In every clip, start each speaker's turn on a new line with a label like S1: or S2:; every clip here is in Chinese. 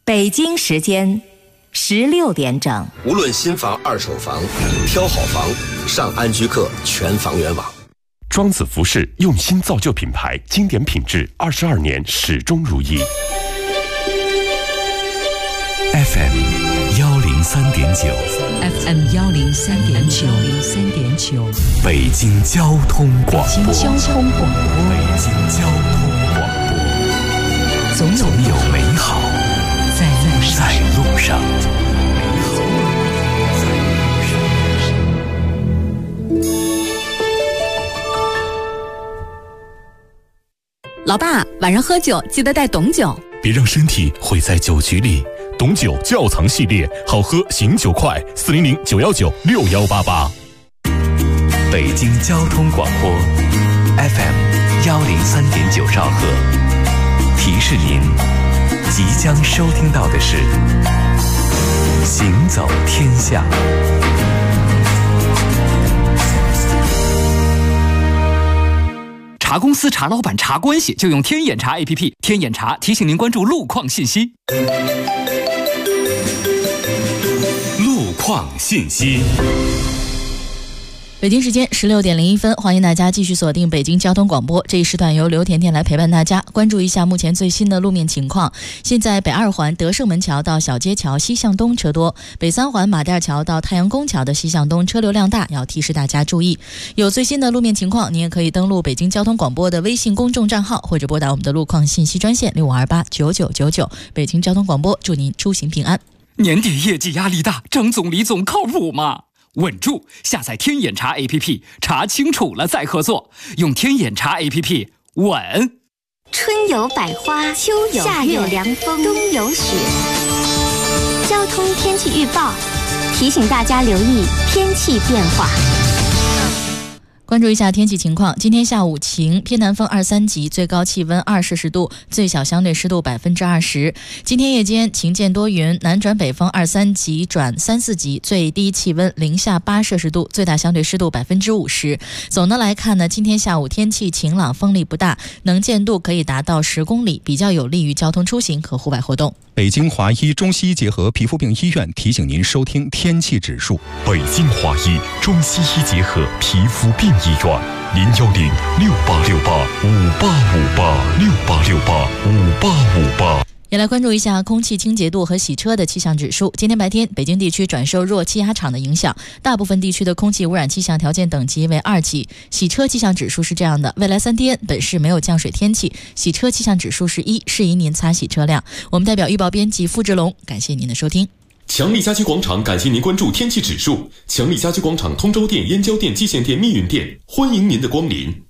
S1: 北京时间16点整。
S2: 无论新房、二手房，挑好房，上安居客全房源网。
S3: 庄子服饰用心造就品牌，经典品质，22年始终如一。
S4: FM 103.9
S5: FM 103.9
S4: 北京交通广播。
S5: 北京交通广播。
S4: 北京交通广播。总有美好在路上。
S6: 老爸，晚上喝酒记得带董酒，
S4: 别让身体毁在酒局里。董酒窖藏系列，好喝醒酒快，400-919-6188。北京交通广播 FM 103.9兆赫，提示您即将收听到的是行走天下。
S7: 查公司、查老板、查关系，就用天眼查 APP。天眼查提醒您关注路况信息。
S4: 路况信息。
S8: 北京时间16点01分，欢迎大家继续锁定北京交通广播。这一时段由刘甜甜来陪伴大家，关注一下目前最新的路面情况。现在北2环德胜门桥到小街桥西向东车多，北3环马甸桥到太阳宫桥的西向东车流量大，要提示大家注意。有最新的路面情况，您也可以登录北京交通广播的微信公众账号，或者拨打我们的路况信息专线65289999。北京交通广播祝您出行平安。
S7: 年底业绩压力大，张总李总靠谱吗？稳住！下载天眼查 APP， 查清楚了再合作。用天眼查 APP， 稳。
S9: 春有百花，秋有夏有凉风，冬有雪。交通天气预报提醒大家留意天气变化。
S8: 关注一下天气情况，今天下午晴，偏南风2、3级，最高气温2摄氏度，最小相对湿度20%。今天夜间晴间多云，南转北风2、3级转3、4级，最低气温零下8摄氏度，最大相对湿度50%。总的来看呢，今天下午天气晴朗，风力不大，能见度可以达到10公里，比较有利于交通出行和户外活动。
S10: 北京华医中西医结合皮肤病医院提醒您收听天气指数。
S3: 北京华医中西医结合皮肤病医院，010-6868-5858，6868-5858。
S8: 也来关注一下空气清洁度和洗车的气象指数。今天白天，北京地区转受弱气压场的影响，大部分地区的空气污染气象条件等级为2级。洗车气象指数是这样的：未来3天，本市没有降水天气，洗车气象指数是1，适宜您擦洗车辆。我们代表预报编辑付志龙，感谢您的收听。
S3: 强力家居广场感谢您关注天气指数。强力家居广场通州店、燕郊店、蓟县店、密云店，欢迎您的光临。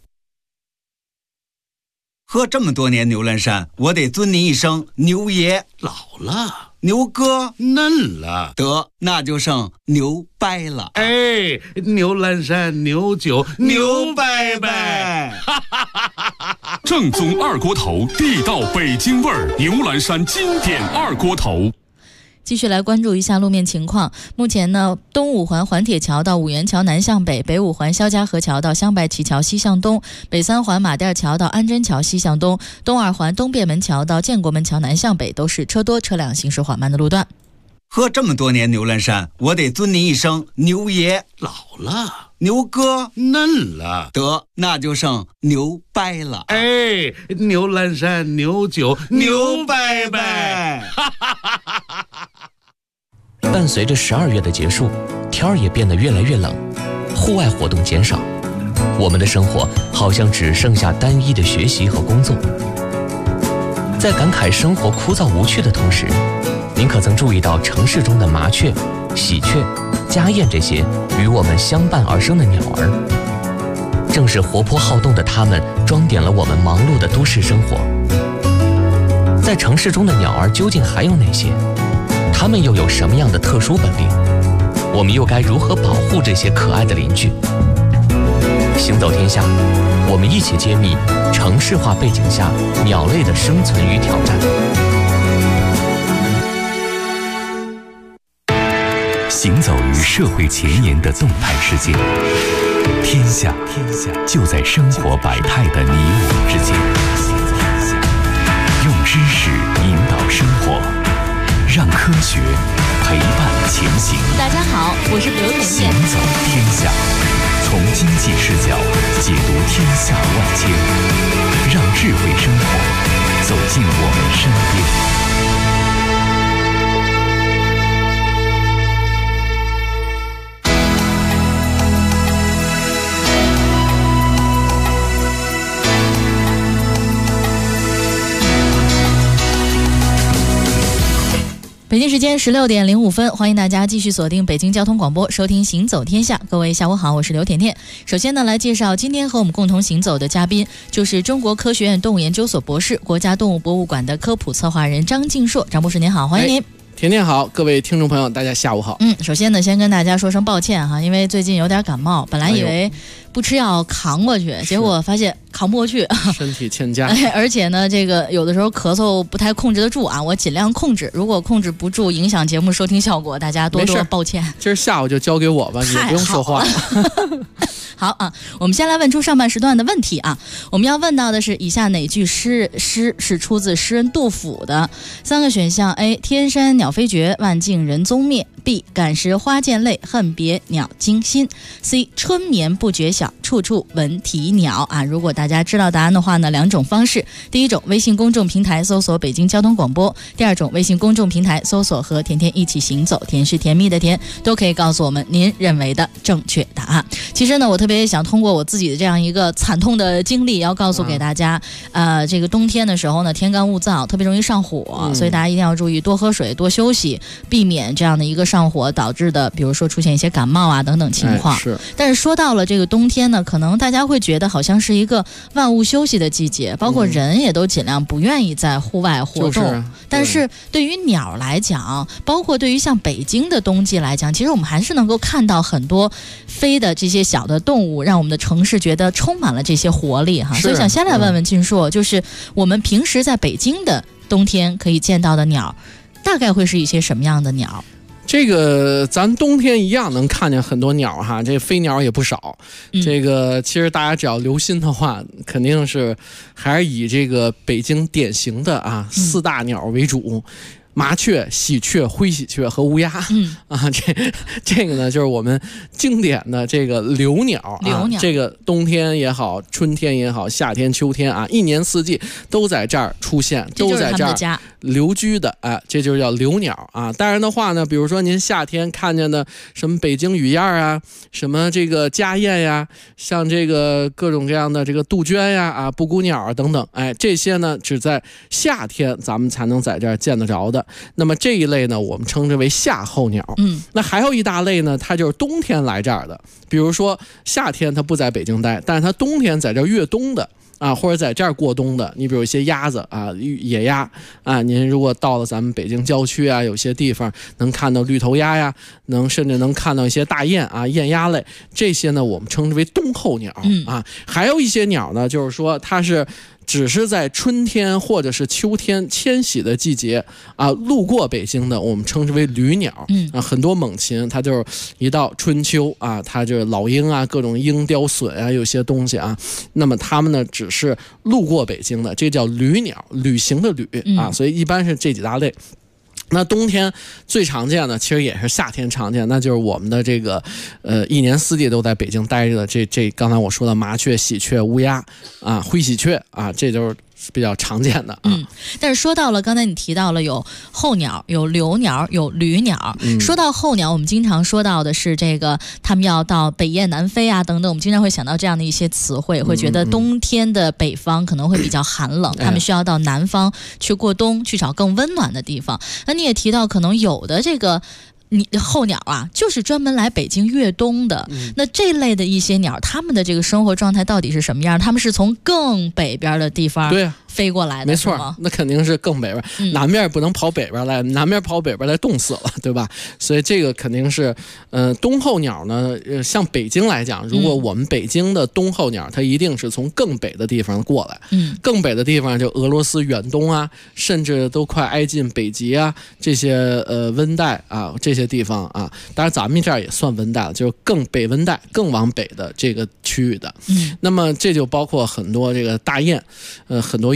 S11: 喝这么多年牛栏山，我得尊您一声牛爷。
S12: 老了，
S11: 牛哥
S12: 嫩了，
S11: 得那就剩牛掰了。
S12: 哎，牛栏山牛酒牛掰掰。
S3: 正宗二锅头，地道北京味儿，牛栏山经典二锅头。
S8: 继续来关注一下路面情况。目前呢，东5环环铁桥到五元桥南向北，北5环肖家河桥到香白旗桥西向东，北3环马甸桥到安贞桥西向东，东2环东便门桥到建国门桥南向北，都是车多车辆行驶缓慢的路段。
S11: 喝这么多年牛栏山，我得尊您一声牛爷。
S12: 老了，
S11: 牛哥
S12: 嫩了，
S11: 得那就剩牛掰了。
S12: 哎，牛栏山牛酒牛掰掰。
S13: 伴随着12月的结束，天儿也变得越来越冷，户外活动减少，我们的生活好像只剩下单一的学习和工作。在感慨生活枯燥无趣的同时，您可曾注意到城市中的麻雀、喜鹊、家燕这些与我们相伴而生的鸟儿？正是活泼好动的它们，装点了我们忙碌的都市生活。在城市中的鸟儿究竟还有哪些？它们又有什么样的特殊本领？我们又该如何保护这些可爱的邻居？行走天下，我们一起揭秘城市化背景下鸟类的生存与挑战。
S4: 行走于社会前沿的动态世界，天下就在生活百态的你我之间。用知识引导生活， 学，陪伴前行。
S8: 大家好，我是刘甜甜。
S4: 行走天下，从经济视角解读天下万千，让智慧生活走进我们身边。
S8: 北京时间16点05分，欢迎大家继续锁定北京交通广播，收听行走天下。各位下午好，我是刘甜甜。首先呢，来介绍今天和我们共同行走的嘉宾，就是中国科学院动物研究所博士、国家动物博物馆的科普策划人张敬硕。张博士您好，欢迎您。
S5: 甜甜好，各位听众朋友大家下午好。
S8: 首先呢，先跟大家说声抱歉哈，因为最近有点感冒，本来以为不吃药扛过去，结果发现扛不过去，
S5: 身体欠佳。
S8: 而且呢，这个有的时候咳嗽不太控制得住啊，我尽量控制，如果控制不住，影响节目收听效果，大家多多抱歉。
S5: 今儿下午就交给我吧，你不用说话。
S8: 好啊，我们先来问出上半时段的问题啊。我们要问到的是以下哪句诗是出自诗人杜甫的？3个选项 ：A. 天山鸟飞绝，万径人踪灭。B. 感时花溅泪，恨别鸟惊心。C. 春眠不觉晓，处处闻啼鸟。啊，如果大家知道答案的话呢，两种方式：第一种，微信公众平台搜索北京交通广播；第二种，微信公众平台搜索和甜甜一起行走，甜是甜蜜的甜，都可以告诉我们您认为的正确答案。其实呢，我特别想通过我自己的这样一个惨痛的经历，要告诉给大家，这个冬天的时候呢，天干物燥，特别容易上火，所以大家一定要注意多喝水、多休息，避免这样的一个上火导致的，比如说出现一些感冒啊等等情况。但是说到了这个冬天呢，可能大家会觉得好像是一个万物休息的季节，包括人也都尽量不愿意在户外活动。但是对于鸟来讲，包括对于像北京的冬季来讲，其实我们还是能够看到很多飞的这些小的动物，让我们的城市觉得充满了这些活力哈。所以想先来问问俊硕，就是我们平时在北京的冬天可以见到的鸟，大概会是一些什么样的鸟？
S5: 这个咱冬天一样能看见很多鸟哈，这飞鸟也不少。这个其实大家只要留心的话，肯定是还是以这个北京典型的4大鸟为主。麻雀、喜鹊、灰喜鹊和乌鸦，这个呢就是我们经典的这个留鸟。这个冬天也好，春天也好，夏天、秋天一年四季都在这儿出现，都在这儿留居的这就叫留鸟啊。当然的话呢，比如说您夏天看见的什么北京雨燕啊，什么这个家燕呀，像这个各种各样的这个杜鹃呀布谷鸟等等，这些呢只在夏天咱们才能在这儿见得着的。那么这一类呢，我们称之为夏候鸟。那还有一大类呢，它就是冬天来这儿的，比如说夏天它不在北京待，但是它冬天在这儿越冬的。或者在这儿过冬的，你比如一些鸭子野鸭您如果到了咱们北京郊区有些地方能看到绿头鸭呀，甚至能看到一些大雁雁鸭类，这些呢我们称之为冬候鸟还有一些鸟呢，就是说它是只是在春天或者是秋天迁徙的季节路过北京的，我们称之为旅鸟。很多猛禽它就是一到春秋它就是老鹰各种鹰雕隼有些东西那么它们呢只是路过北京的，这叫旅鸟，旅行的旅所以一般是这几大类。那冬天最常见的其实也是夏天常见，那就是我们的这个一年四季都在北京待着的这刚才我说的麻雀、喜鹊、乌鸦灰喜鹊这就是比较常见的
S8: 但是说到了刚才你提到了有候鸟、有留鸟、有旅鸟。说到候鸟，我们经常说到的是这个他们要到北雁南飞等等，我们经常会想到这样的一些词汇，会觉得冬天的北方可能会比较寒冷，他们需要到南方去过冬，去找更温暖的地方。那你也提到可能有的这个候鸟就是专门来北京越冬的。那这类的一些鸟，他们的这个生活状态到底是什么样？他们是从更北边的地方飞过来的，
S5: 没错，那肯定是更北边，南边不能跑北边来，南边跑北边来冻死了，对吧？所以这个肯定是，冬候鸟呢，像北京来讲，如果我们北京的冬候鸟，它一定是从更北的地方过来，更北的地方就俄罗斯远东甚至都快挨近北极这些温带这些地方当然咱们这儿也算温带了，就是更北温带、更往北的这个区域的。那么这就包括很多这个大雁，很多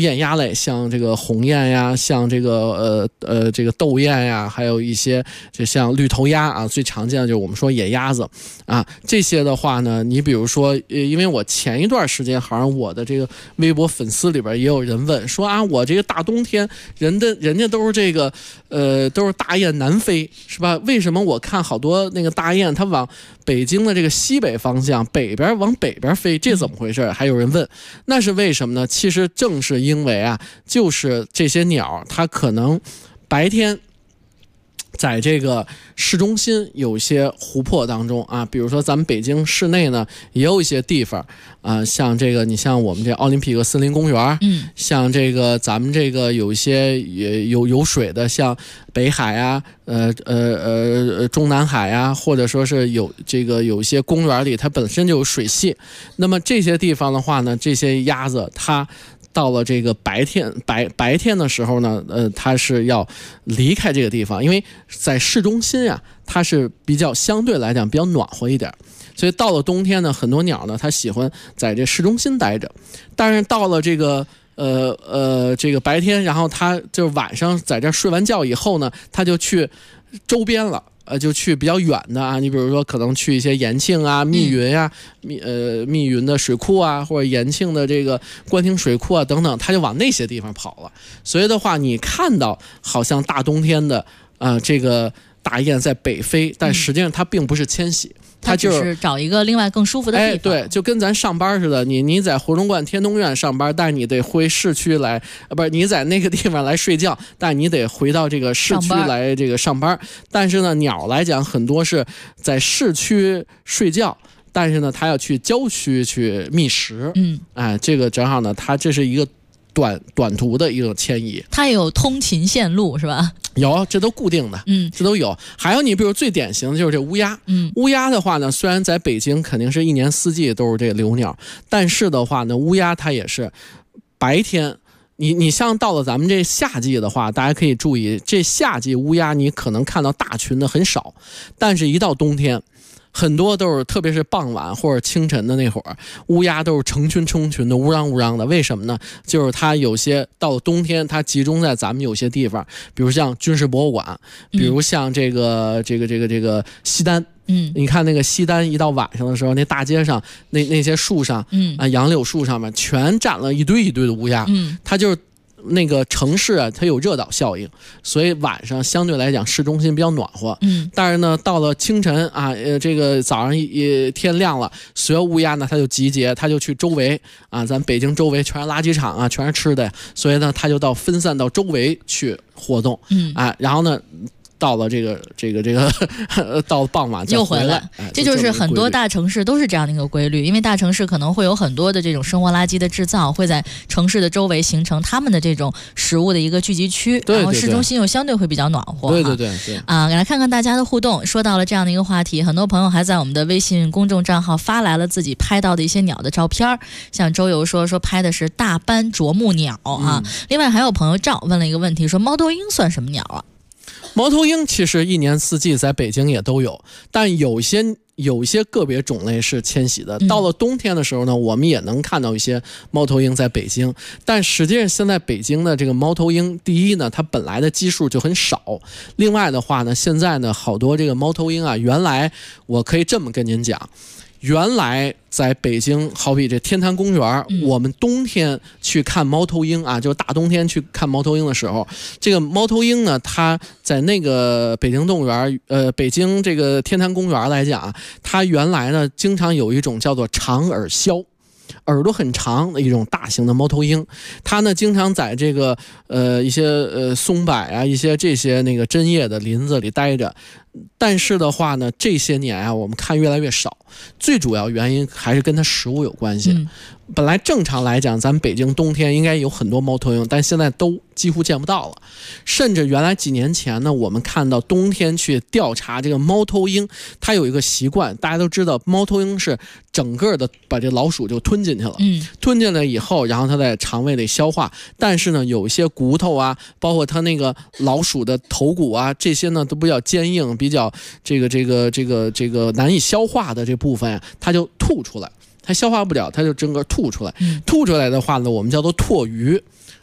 S5: 燕鸭类，像这个红雁呀，像这个这个斗雁呀，还有一些就像绿头鸭啊，最常见的就是我们说野鸭子啊。这些的话呢，你比如说，因为我前一段时间好像我的这个微博粉丝里边也有人问说啊，我这个大冬天人家都是这个都是大雁南飞是吧？为什么我看好多那个大雁它往北京的这个西北方向往北边飞，这怎么回事？还有人问，那是为什么呢？其实正是因为啊，就是这些鸟它可能白天在这个市中心有一些湖泊当中啊，比如说咱们北京市内呢也有一些地方啊，像这个你像我们这奥林匹克森林公园，像这个咱们这个有一些有水的，像北海啊，中南海啊，或者说是有一些公园里它本身就有水系，那么这些地方的话呢，这些鸭子它到了这个白天的时候呢，它是要离开这个地方，因为在市中心啊，它是比较相对来讲比较暖和一点，所以到了冬天呢，很多鸟呢它喜欢在这市中心待着，但是到了这个这个白天，然后它就晚上在这睡完觉以后呢，它就去周边了。就去比较远的啊，你比如说可能去一些延庆啊、密云啊、密云的水库啊，或者延庆的这个官厅水库啊等等，它就往那些地方跑了。所以的话，你看到好像大冬天的这个大雁在北飞，但实际上它并不是迁徙。
S8: 它只是找一个另外更舒服的地方。
S5: 对，就跟咱上班似的，你在回龙观天通苑上班，但是你得回市区来，不是你在那个地方来睡觉，但你得回到这个市区来这个上班。但是呢，鸟来讲很多是在市区睡觉，但是呢，它要去郊区去觅食。这个正好呢，它这是一个短途的一种迁移。
S8: 它有通勤线路是吧？
S5: 有，这都固定的，这都有。还有你比如最典型的就是这乌鸦，乌鸦的话呢，虽然在北京肯定是一年四季都是这个留鸟，但是的话呢，乌鸦它也是白天。你像到了咱们这夏季的话，大家可以注意，这夏季乌鸦你可能看到大群的很少，但是一到冬天。很多都是，特别是傍晚或者清晨的那会儿，乌鸦都是成群的乌嚷的。为什么呢？就是它有些到了冬天，它集中在咱们有些地方，比如像军事博物馆，比如像这个西单。你看那个西单，一到晚上的时候，那大街上那些树上，杨柳树上面全站了一堆的乌鸦，它就是。那个城市啊，它有热岛效应，所以晚上相对来讲市中心比较暖和。但是呢，到了清晨啊，这个早上天亮了，所有乌鸦呢，它就集结，它就去周围啊，咱北京周围全是垃圾场啊，全是吃的，所以呢，它就分散到周围去活动。然后呢。到了这个到了傍晚再回来，
S8: 这就是很多大城市都是这样的一个规律，因为大城市可能会有很多的这种生活垃圾的制造，会在城市的周围形成他们的这种食物的一个聚集区，然后市中心又相对会比较暖和。
S5: 对
S8: 来看看大家的互动。说到了这样的一个话题，很多朋友还在我们的微信公众账号发来了自己拍到的一些鸟的照片，像周游说拍的是大斑啄木鸟啊。另外还有朋友赵问了一个问题，说猫头鹰算什么鸟啊？
S5: 猫头鹰其实一年四季在北京也都有，但有一些个别种类是迁徙的。到了冬天的时候呢，我们也能看到一些猫头鹰在北京，但实际上现在北京的这个猫头鹰，第一呢，它本来的基数就很少，另外的话呢，现在呢好多这个猫头鹰啊，原来我可以这么跟您讲。原来在北京，好比这天坛公园，我们冬天去看猫头鹰啊，就是大冬天去看猫头鹰的时候，这个猫头鹰呢，它在那个北京动物园，北京这个天坛公园来讲，它原来呢经常有一种叫做长耳鸮。耳朵很长的一种大型的猫头鹰，它呢经常在这个一些松柏啊，一些这些那个针叶的林子里待着。但是的话呢，这些年啊，我们看越来越少，最主要原因还是跟它食物有关系。本来正常来讲，咱们北京冬天应该有很多猫头鹰，但现在都几乎见不到了。甚至原来几年前呢，我们看到冬天去调查这个猫头鹰，它有一个习惯，大家都知道，猫头鹰是整个的把这老鼠就吞进去了，吞进来以后，然后它在肠胃里消化。但是呢，有一些骨头啊，包括它那个老鼠的头骨啊，这些呢都比较坚硬，比较这个难以消化的这部分啊，它就吐出来。它消化不了，它就整个吐出来。吐出来的话呢，我们叫做唾余。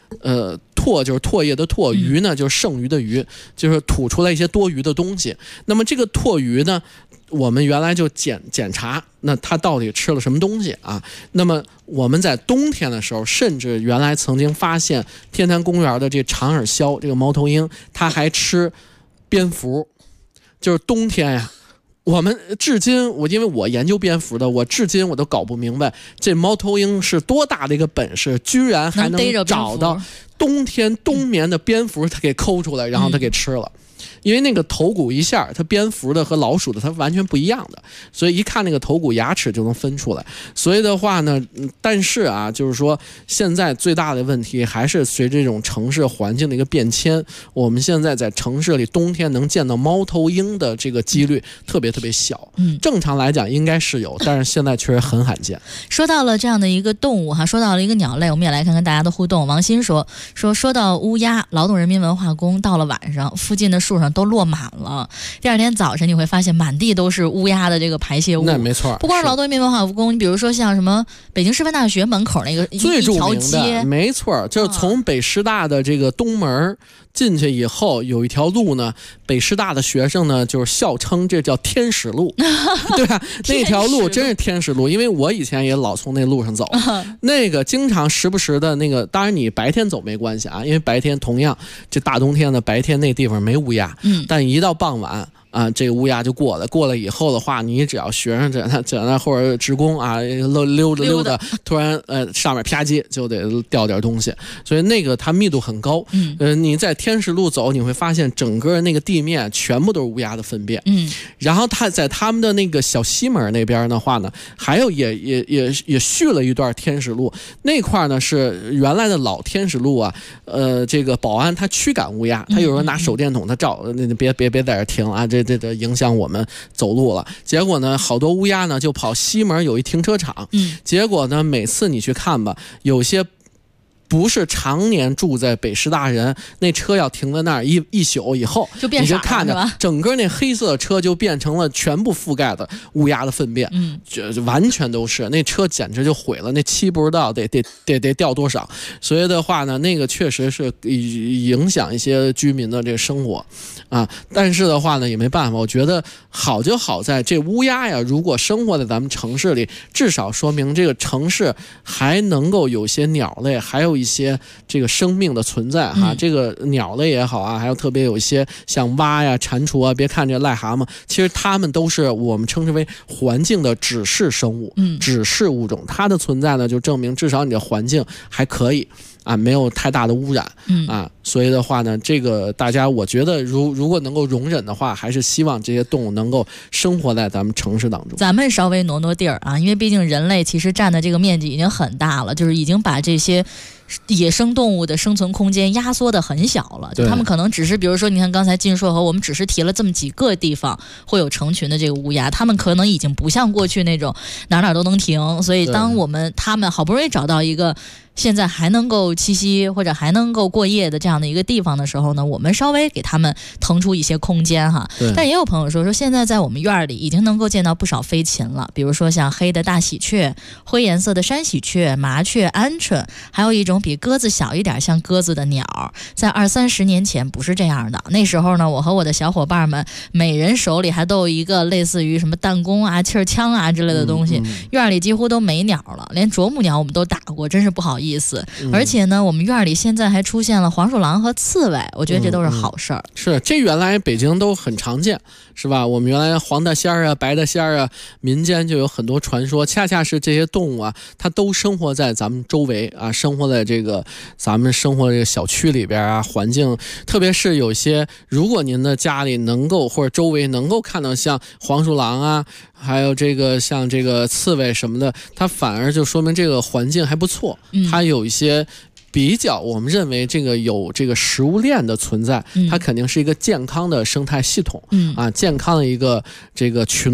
S5: 唾就是唾液的唾，余呢就是剩余的余，就是吐出来一些多余的东西。那么这个唾余呢，我们原来就检查，那它到底吃了什么东西啊？那么我们在冬天的时候，甚至原来曾经发现天坛公园的这长耳鸮，这个猫头鹰，它还吃蝙蝠，就是冬天呀。我们至今，因为我研究蝙蝠的，我至今我都搞不明白，这猫头鹰是多大的一个本事，居然还能找到冬天冬眠的蝙蝠，它给抠出来，然后它给吃了。因为那个头骨一下，它蝙蝠的和老鼠的它完全不一样的，所以一看那个头骨牙齿就能分出来。所以的话呢，但是啊，就是说现在最大的问题还是随着这种城市环境的一个变迁，我们现在在城市里冬天能见到猫头鹰的这个几率特别特别小。正常来讲应该是有，但是现在确实很罕见。
S8: 说到了这样的一个动物哈，说到了一个鸟类，我们也来看看大家的互动。王鑫说到乌鸦，劳动人民文化宫到了晚上，附近的树上都落满了，第二天早晨你会发现满地都是乌鸦的这个排泄物。
S5: 那没错，
S8: 不光是劳动人民文化宫，你比如说像什么北京师范大学门口那个
S5: 最著名的
S8: 一条街，
S5: 没错，就是从北师大的这个东门进去以后，有一条路呢，北师大的学生呢就是笑称这叫天使路，对吧？那条路真是天使路，因为我以前也老从那路上走，那个经常时不时的那个，当然你白天走没关系啊，因为白天同样这大冬天的白天那地方没乌鸦，但一到傍晚啊，这个乌鸦就过来以后的话，你只要学生在那或者职工啊溜达，突然上面啪叽就得掉点东西，所以那个它密度很高。你在天使路走，你会发现整个那个地面全部都是乌鸦的粪便。然后它在他们的那个小西门那边的话呢，还有也续了一段天使路，那块呢是原来的老天使路啊。这个保安他驱赶乌鸦，他有时候拿手电筒他照，别在这停啊，这影响我们走路了。结果呢，好多乌鸦呢就跑西门有一停车场，结果呢每次你去看吧，有些不是常年住在北师大人，那车要停在那儿一宿以后，
S8: 就变傻了，
S5: 你就看着整个那黑色的车就变成了全部覆盖的乌鸦的粪便，就完全都是，那车简直就毁了，那漆不知道得掉多少。所以的话呢，那个确实是影响一些居民的这个生活啊。但是的话呢，也没办法，我觉得好就好在这乌鸦呀，如果生活在咱们城市里，至少说明这个城市还能够有些鸟类，还有一些这个生命的存在哈，这个鸟类也好啊，还有特别有一些像蛙呀、蟾蜍啊，别看这癞蛤蟆，其实它们都是我们称之为环境的指示生物，指示物种。它的存在呢，就证明至少你的环境还可以啊，没有太大的污染啊。所以的话呢，这个大家我觉得如果能够容忍的话，还是希望这些动物能够生活在咱们城市当中。
S8: 咱们稍微挪地儿啊，因为毕竟人类其实占的这个面积已经很大了，就是已经把这些野生动物的生存空间压缩的很小了，就他们可能只是比如说你看刚才金硕和我们只是提了这么几个地方会有成群的这个乌鸦，他们可能已经不像过去那种哪都能停，所以当他们好不容易找到一个现在还能够栖息或者还能够过夜的这样的一个地方的时候呢，我们稍微给他们腾出一些空间哈。但也有朋友说现在在我们院里已经能够见到不少飞禽了，比如说像黑的大喜鹊、灰颜色的山喜鹊、麻雀、鹌鹑，还有一种比鸽子小一点像鸽子的鸟，在20-30年前不是这样的。那时候呢，我和我的小伙伴们每人手里还都有一个类似于什么弹弓啊、气儿枪啊之类的东西，院里几乎都没鸟了，连啄木鸟我们都打过，真是不好意思。而且呢，我们院里现在还出现了黄鼠狼和刺猬，我觉得这都是好事儿。
S5: 是，这原来北京都很常见，是吧？我们原来黄大仙啊、白大仙啊，民间就有很多传说，恰恰是这些动物啊，它都生活在咱们周围啊，生活在这个咱们生活这个小区里边啊，环境，特别是有些，如果您的家里能够或者周围能够看到像黄鼠狼啊，还有这个像这个刺猬什么的，它反而就说明这个环境还不错，它有一些比较我们认为这个有这个食物链的存在，它肯定是一个健康的生态系统，健康的一个这个群落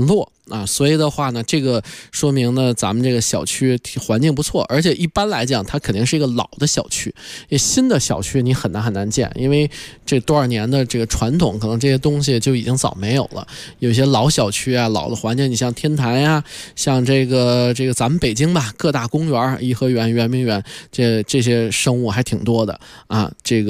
S5: 啊，所以的话呢，这个说明呢，咱们这个小区环境不错，而且一般来讲，它肯定是一个老的小区，新的小区你很难见，因为这多少年的这个传统，可能这些东西就已经早没有了。有些老小区啊，老的环境，你像天坛呀，像这个咱们北京吧，各大公园，颐和园、圆明园，这些生物还挺多的啊，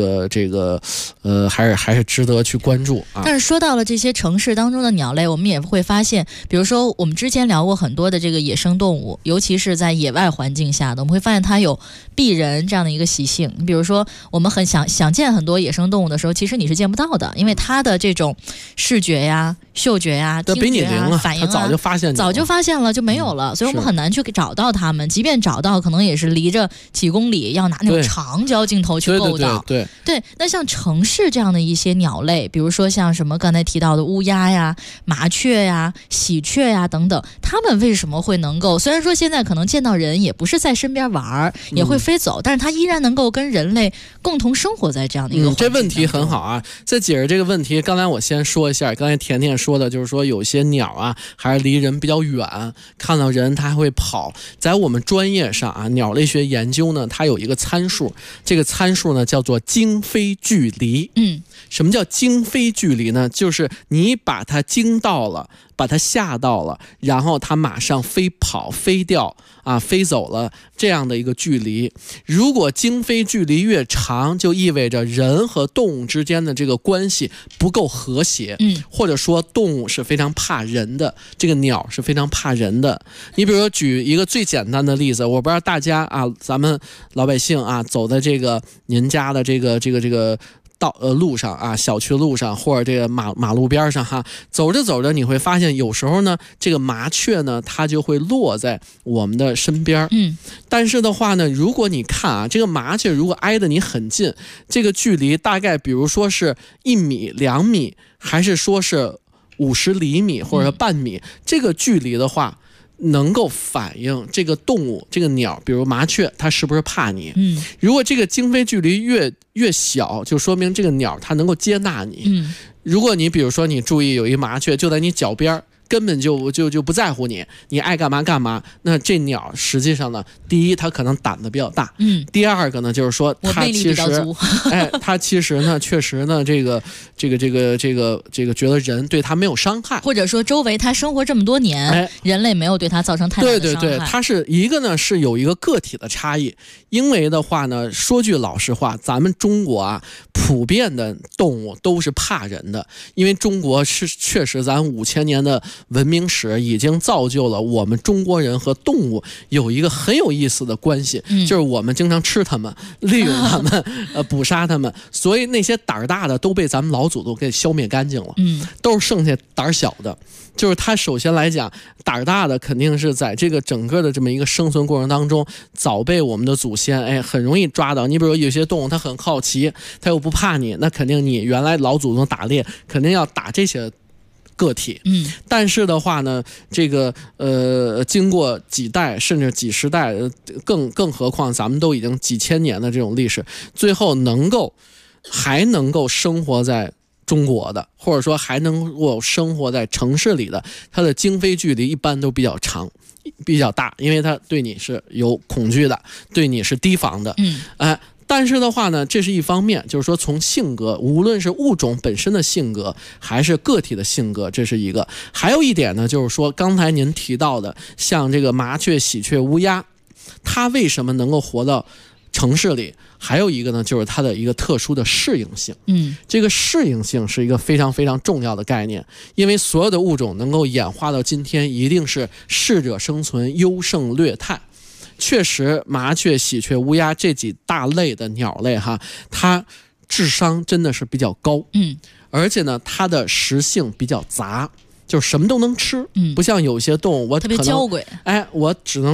S5: 还是值得去关注啊。
S8: 但是说到了这些城市当中的鸟类，我们也会发现，比如说我们之前聊过很多的这个野生动物，尤其是在野外环境下的，我们会发现它有避人这样的一个习性。你比如说，我们很想见很多野生动物的时候，其实你是见不到的，因为它的这种视觉呀、嗅觉呀、听觉呀、反应啊，早就发现了就没有了，所以我们很难去找到它们。即便找到，可能也是离着几公里，要拿那种长焦镜头去够到。
S5: 对，
S8: 那像城市这样的一些鸟类，比如说像什么刚才提到的乌鸦呀、麻雀呀、喜鹊呀等等，它们为什么会能够？虽然说现在可能见到人也不是在身边玩，也会飞走，但是它依然能够跟人类共同生活在这样的一个环境当中。
S5: 这问题很好啊！在解释这个问题，刚才我先说一下，刚才甜甜说的就是说有些鸟啊，还是离人比较远，看到人它还会跑。在我们专业上啊，鸟类学研究呢，它有一个参数，这个参数呢叫做惊飞距离。什么叫惊飞距离呢？就是你把它惊到了，把它吓到了，然后它马上飞跑、飞掉啊、飞走了这样的一个距离。如果惊飞距离越长，就意味着人和动物之间的这个关系不够和谐，或者说动物是非常怕人的，这个鸟是非常怕人的。你比如说举一个最简单的例子，我不知道大家啊，咱们老百姓啊，走在这个您家的这个路上啊，小区路上或者这个马路边上哈，走着你会发现有时候呢，这个麻雀呢它就会落在我们的身边。但是的话呢，如果你看啊，这个麻雀如果挨得你很近，这个距离大概比如说是1米、2米，还是说是50厘米或者半米，这个距离的话，能够反映这个动物，这个鸟，比如麻雀，它是不是怕你？如果这个惊飞距离越小，就说明这个鸟它能够接纳你。如果你比如说你注意有一麻雀就在你脚边，根本就不在乎你，你爱干嘛干嘛。那这鸟实际上呢，第一它可能胆子比较大，第二个呢就是说它其实它其实呢确实呢这个觉得人对它没有伤害，
S8: 或者说周围它生活这么多年，人类没有对它造成太大的伤害。
S5: 对，它是一个呢是有一个个体的差异，因为的话呢，说句老实话，咱们中国啊普遍的动物都是怕人的，因为中国是确实咱5000年的文明史已经造就了我们中国人和动物有一个很有意思的关系，就是我们经常吃它们，利用它们，捕杀它们，所以那些胆大的都被咱们老祖宗给消灭干净了，都是剩下胆小的。就是它首先来讲，胆大的肯定是在这个整个的这么一个生存过程当中，早被我们的祖先很容易抓到。你比如有些动物它很好奇，它又不怕你，那肯定你原来老祖宗打猎肯定要打这些个体。但是的话呢，这个经过几代甚至几十代，更何况咱们都已经几千年的这种历史，最后还能够生活在中国的，或者说还能够生活在城市里的，它的惊飞距离一般都比较长比较大，因为它对你是有恐惧的，对你是提防的。但是的话呢，这是一方面，就是说从性格，无论是物种本身的性格还是个体的性格，这是一个。还有一点呢，就是说刚才您提到的像这个麻雀、喜鹊、乌鸦，它为什么能够活到城市里，还有一个呢，就是它的一个特殊的适应性。这个适应性是一个非常非常重要的概念，因为所有的物种能够演化到今天，一定是适者生存，优胜劣汰。确实，麻雀、喜鹊、乌鸦这几大类的鸟类哈，它智商真的是比较高，而且呢，它的食性比较杂，就是什么都能吃，不像有些动物我
S8: 特别娇贵，
S5: 我只能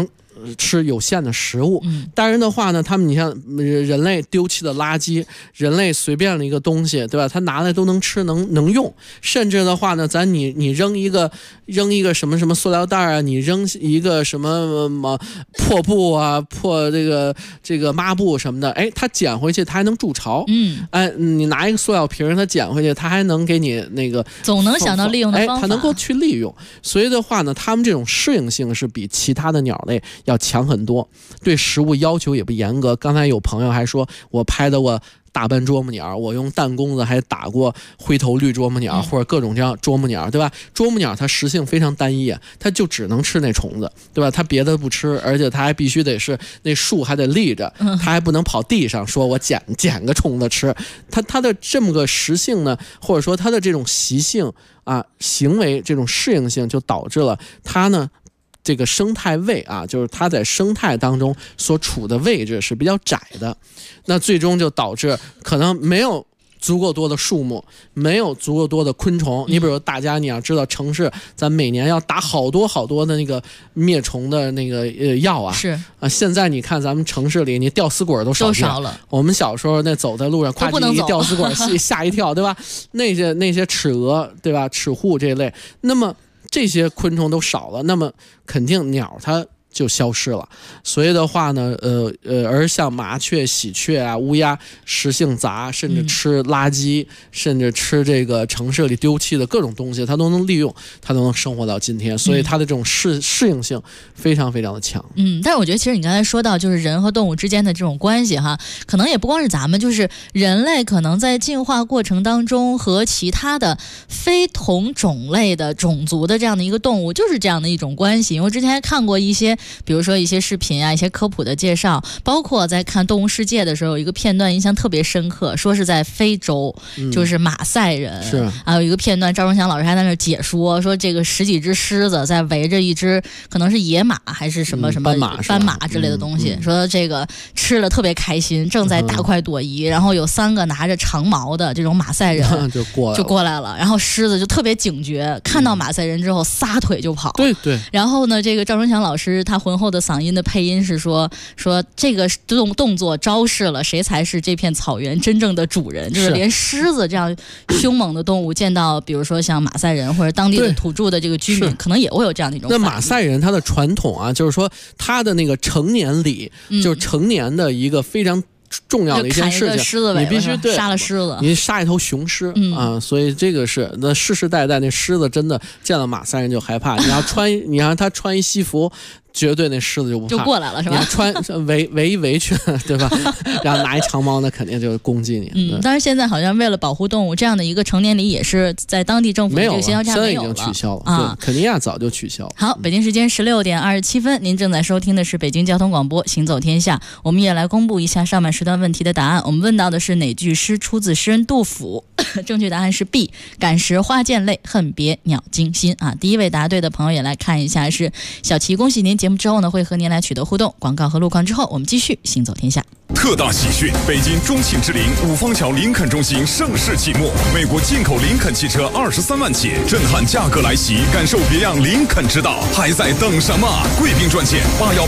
S5: 吃有限的食物。当然的话呢，他们你像人类丢弃的垃圾，人类随便的一个东西，对吧？他拿来都能吃，能用。甚至的话呢，你扔一个什么塑料袋啊，你扔一个什么破布啊，破这个抹布什么的，哎，它捡回去它还能筑巢。你拿一个塑料瓶，它捡回去，它还能给你那个
S8: 总能想到利用的方法，
S5: 它能够去利用。所以的话呢，它们这种适应性是比其他的鸟类要强很多，对食物要求也不严格。刚才有朋友还说我拍的我大斑啄木鸟，我用弹弓子还打过灰头绿啄木鸟或者各种这样啄木鸟，对吧？啄木鸟它食性非常单一，它就只能吃那虫子，对吧？它别的不吃，而且它还必须得是那树还得立着，它还不能跑地上说我捡个虫子吃。它的这么个食性呢，或者说它的这种习性啊，行为这种适应性，就导致了它呢这个生态位啊，就是它在生态当中所处的位置是比较窄的，那最终就导致可能没有足够多的树木，没有足够多的昆虫。你比如大家你要知道，城市咱每年要打好多的那个灭虫的那个药啊，是啊，现在你看咱们城市里，你吊死鬼都少了。我们小时候那走在路上，夸叽一吊死鬼吓一跳，对吧？那些齿蛾，对吧？齿户这类，那么这些昆虫都少了，那么肯定鸟它就消失了。所以的话呢，而像麻雀、喜鹊啊、乌鸦，食性杂，甚至吃垃圾，甚至吃这个城市里丢弃的各种东西，它都能利用，它都能生活到今天。所以它的这种适应性非常非常的强。
S8: 但是我觉得其实你刚才说到，就是人和动物之间的这种关系哈，可能也不光是咱们，就是人类可能在进化过程当中和其他的非同种类的种族的这样的一个动物，就是这样的一种关系。因为之前还看过一些，比如说一些视频啊，一些科普的介绍，包括在看《动物世界》的时候，有一个片段印象特别深刻，说是在非洲，就是马赛人，是还有一个片段，赵忠祥老师还在那解说，说这个10几只狮子在围着一只可能是野马还是什么斑马之类的东西，说这个吃了特别开心，正在大快朵颐，然后有3个拿着长矛的这种马赛人就过来了，然后狮子就特别警觉，看到马赛人之后撒腿就跑。
S5: 对。
S8: 然后呢，这个赵忠祥老师他浑厚的嗓音的配音是说这个动作昭示了谁才是这片草原真正的主人，就是连狮子这样凶猛的动物见到比如说像马赛人或者当地的土著的这个居民，可能也会有这样的一种反应。
S5: 那马赛人他的传统啊，就是说他的那个成年礼，就是成年的一个非常重要的一件事情，你必须
S8: 杀了狮子，
S5: 你杀一头雄狮啊，所以这个是那世世代代那狮子真的见到马赛人就害怕。你让他穿一西服，绝对那狮子就不怕，
S8: 就过来了，是吧？
S5: 你穿围一围去，对吧？然后拿一长矛，那肯定就攻击你。
S8: 但是现在好像为了保护动物，这样的一个成年礼也是在当地政府的这个协调下
S5: 没有了，现在已经取消了啊。肯尼亚早就取消了。
S8: 好，北京时间16点27分，您正在收听的是北京交通广播《行走天下》，我们也来公布一下上半时段问题的答案。我们问到的是哪句诗出自诗人杜甫？正确答案是 B， 感时花溅泪，恨别鸟惊心啊。第一位答对的朋友也来看一下是小齐，恭喜您！节目之后呢，会和您来取得互动。广告和路况之后，我们继续行走天下。
S14: 特大喜讯！北京中信之林五方桥林肯中心盛世启幕，美国进口林肯汽车23万起，震撼价格来袭，感受别样林肯之道，还在等什么？贵宾专线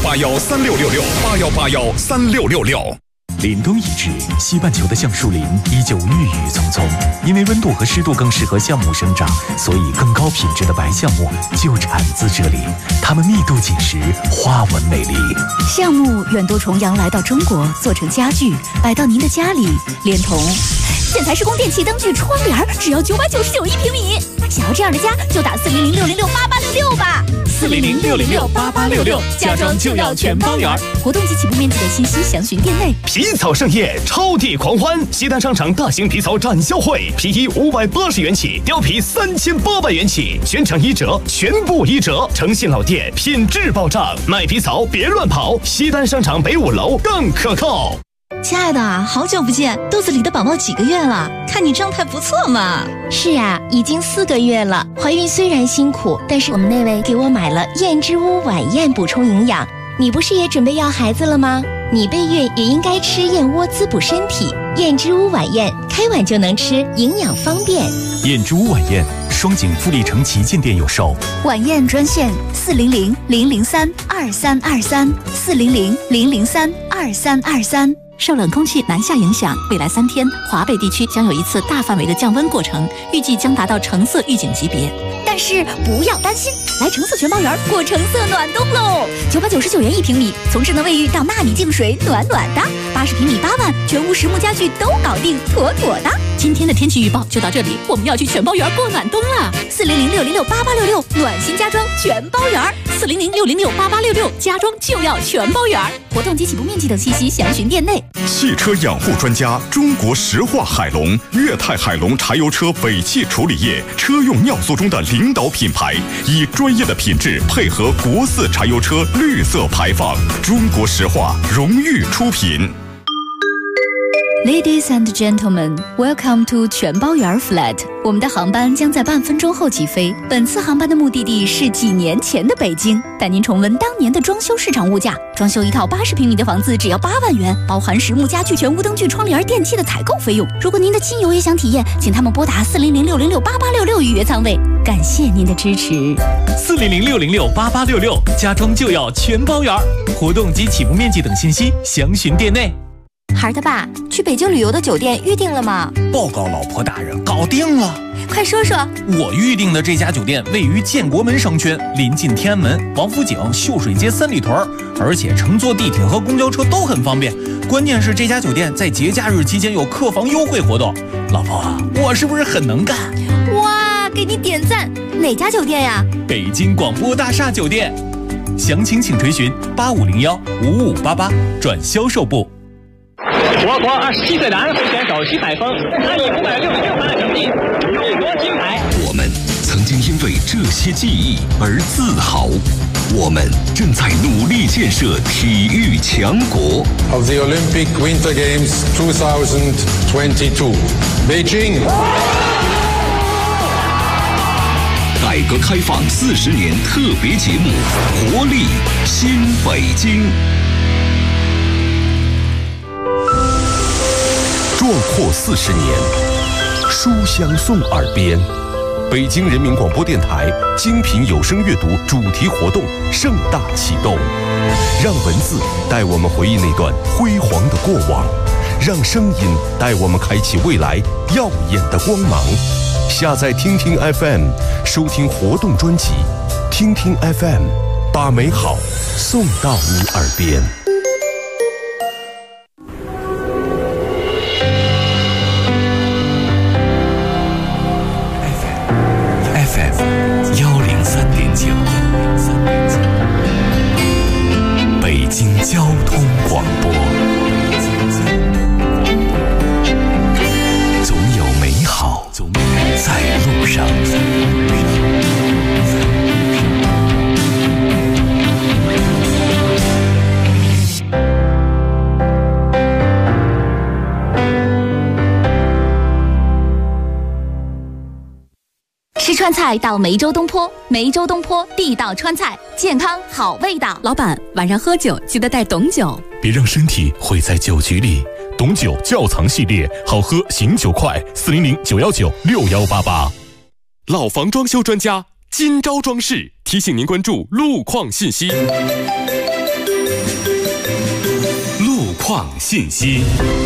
S14: 81813666，81813666。
S4: 凛冬已至，西半球的橡树林依旧郁郁葱葱。因为温度和湿度更适合橡木生长，所以更高品质的白橡木就产自这里。它们密度紧实，花纹美丽。
S15: 橡木远渡重洋来到中国，做成家具，摆到您的家里，连同建材施工、电器、灯具、窗帘，只要999一平米。想要这样的家，就打400-606-8866吧。
S14: 400-606-8866，家装就要全包圆。
S15: 活动及起步面积的信息详询店内。
S16: 皮草盛宴，超地狂欢！西单商场大型皮草展销会，皮衣580元起，貂皮3800元起，全场1折，全部1折。诚信老店，品质保障，买皮草别乱跑。西单商场北5楼更可靠。
S17: 亲爱的，好久不见，肚子里的宝宝几个月了？看你状态不错嘛。
S9: 是啊，已经4个月了。怀孕虽然辛苦，但是我们那位给我买了燕之屋晚宴补充营养。你不是也准备要孩子了吗？你备孕也应该吃燕窝滋补身体。 燕之屋晚宴，开碗就能吃，营养方便。
S4: 燕之屋晚宴，双井富力城旗舰店有售。
S15: 晚宴专线400-003-2323，400-003-2323。受冷空气南下影响，未来3天，华北地区将有一次大范围的降温过程，预计将达到橙色预警级别。但是不要担心，来橙色全包园过橙色暖冬喽！999元1平米，从智能卫浴到纳米净水，暖暖的。80平米8万，全屋实木家具都搞定，妥妥的。今天的天气预报就到这里，我们要去全包园过暖冬了。400-606-8866，暖心家装全包园。400-606-8866，家装就要全包园。活动及起步面积等信息详询店内。
S14: 汽车养护专家，中国石化海龙、粤泰海龙柴油车尾气处理液车用尿素中的领导品牌，以专业的品质配合国4柴油车绿色排放，中国石化荣誉出品。
S15: Ladies and gentlemen, welcome to 全包园 flat。我们的航班将在半分钟后起飞。本次航班的目的地是几年前的北京，带您重温当年的装修市场物价。装修一套80平米的房子只要8万元，包含实木家具、全屋灯具、窗帘、电器的采购费用。如果您的亲友也想体验，请他们拨打400-606-8866预约舱位。感谢您的支持。
S4: 400-606-8866，家装就要全包园。活动及起步面积等信息详询店内。
S9: 孩儿他爸，去北京旅游的酒店预定了吗？
S18: 报告老婆大人，搞定了。
S9: 快说说。
S18: 我预定的这家酒店位于建国门商圈，临近天安门、王府井、秀水街3里屯，而且乘坐地铁和公交车都很方便。关键是这家酒店在节假日期间有客房优惠活动。老婆，我是不是很能干？
S9: 哇，给你点赞！哪家酒店呀？
S18: 北京广播大厦酒店。详情请垂询8501-5588转销售部。
S19: 我国27岁男会选手徐海峰，他以566分的成绩入夺金牌。
S2: 我们曾经因为这些记忆而自豪，我们正在努力建设体育强国。
S20: Of the Olympic Winter Games 2022, Beijing。
S2: 改革开放40年特别节目，活力新北京。壮阔40年，书香送耳边。北京人民广播电台精品有声阅读主题活动盛大启动，让文字带我们回忆那段辉煌的过往，让声音带我们开启未来耀眼的光芒。下载听听 FM， 收听活动专辑，听听 FM， 把美好送到你耳边。
S4: 北京交通广播，总有美好在路上。
S6: 吃川菜到梅州东坡，梅州东坡地道川菜，健康好味道。
S17: 老板，晚上喝酒记得带董酒，
S3: 别让身体毁在酒局里。董酒窖藏系列，好喝醒酒快，400-919-6188。老房装修专家今朝装饰提醒您关注路况信息。路况信息。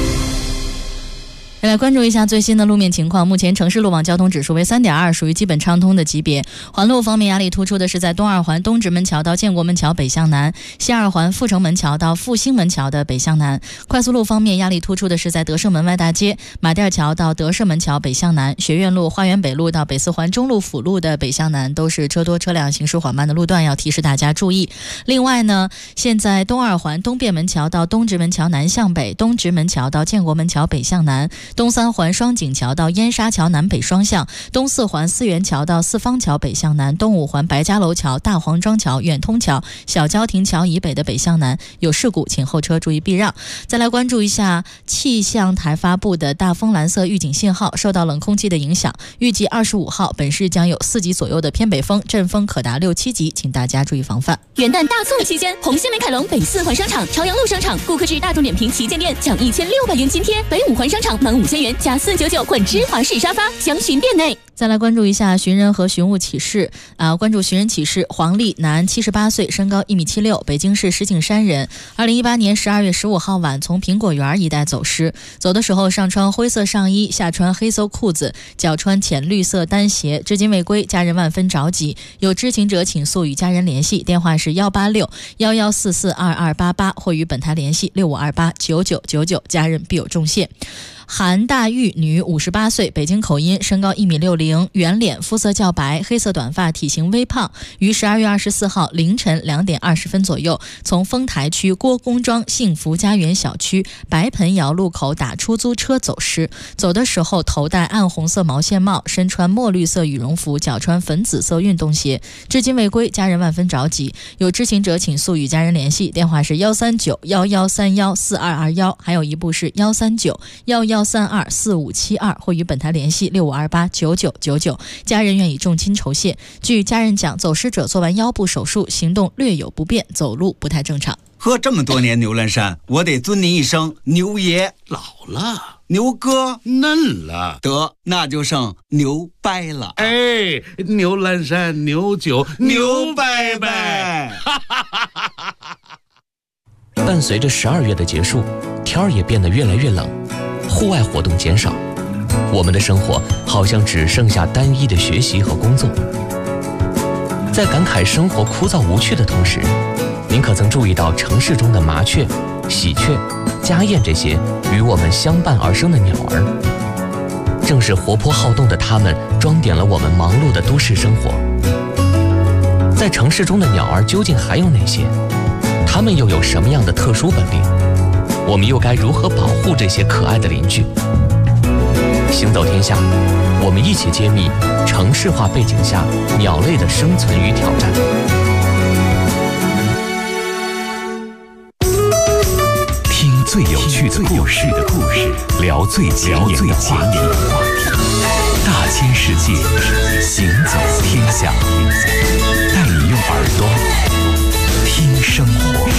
S8: 来关注一下最新的路面情况。目前城市路网交通指数为3.2，属于基本畅通的级别。环路方面，压力突出的是在东二环东直门桥到建国门桥北向南，西二环阜成门桥到复兴门桥的北向南。快速路方面，压力突出的是在德胜门外大街、马甸桥到德胜门桥北向南，学院路、花园北路到北四环中路辅路的北向南都是车多车辆行驶缓慢的路段，要提示大家注意。另外呢，现在东二环东便门桥到东直门桥南向北、东直门桥到建国门桥北向南、 东三环双井桥到燕沙桥南北双向，东四环四元桥到四方桥北向南，东五环白家楼桥、大黄庄桥、远通桥、小交亭桥以北的北向南有事故，请后车注意避让。再来关注一下气象台发布的大风蓝色预警信号，受到冷空气的影响，预计25号本市将有4级左右的偏北风，阵风可达6、7级，请大家注意防范。
S6: 元旦大促期间，红星美凯龙北4环商场、朝阳路商场顾客至大众点评旗舰店享1600元津贴，北5环商场满5000元加499混芝华士沙发，详询店内。
S8: 再来关注一下寻人和寻物启事关注寻人启事，黄丽，男，78岁，身高1.76米，北京市石景山人。2018年12月15号晚从苹果园一带走失，走的时候上穿灰色上衣，下穿黑色裤子，脚穿浅绿色单鞋，至今未归，家人万分着急，有知情者请速与家人联系，电话是186-1144-2288或与本台联系6528-9999，家人必有重谢。韩大玉，女，58岁，北京口音，身高1.60米，圆脸，肤色较白，黑色短发，体型微胖，于12月24号凌晨2点20分左右从丰台区郭公庄幸福家园小区白盆窑路口打出租车走失，走的时候头戴暗红色毛线帽，身穿墨绿色羽绒服，脚穿粉紫色运动鞋，至今未归，家人万分着急，有知情者请速与家人联系，电话是139-1131-4221，还有一部是139-1132-4572或与本台联系6528-9999，家人愿以重金酬谢。据家人讲，走失者做完腰部手术，行动略有不便，走路不太正常。
S11: 喝这么多年牛栏山，我得尊您一声牛爷。
S12: 老了，
S11: 牛哥
S12: 嫩了，
S11: 得那就剩牛掰了。
S12: 哎，牛栏山牛酒牛掰掰。
S13: 伴随着12月的结束，天儿也变得越来越冷，户外活动减少，我们的生活好像只剩下单一的学习和工作。在感慨生活枯燥无趣的同时，您可曾注意到城市中的麻雀、喜鹊、家燕这些与我们相伴而生的鸟儿？正是活泼好动的它们，装点了我们忙碌的都市生活。在城市中的鸟儿究竟还有哪些？它们又有什么样的特殊本领？我们又该如何保护这些可爱的邻居？行走天下，我们一起揭秘城市化背景下鸟类的生存与挑战。
S4: 听最有趣的故事，聊最前沿的话题。大千世界，行走天下，带你用耳朵听生活。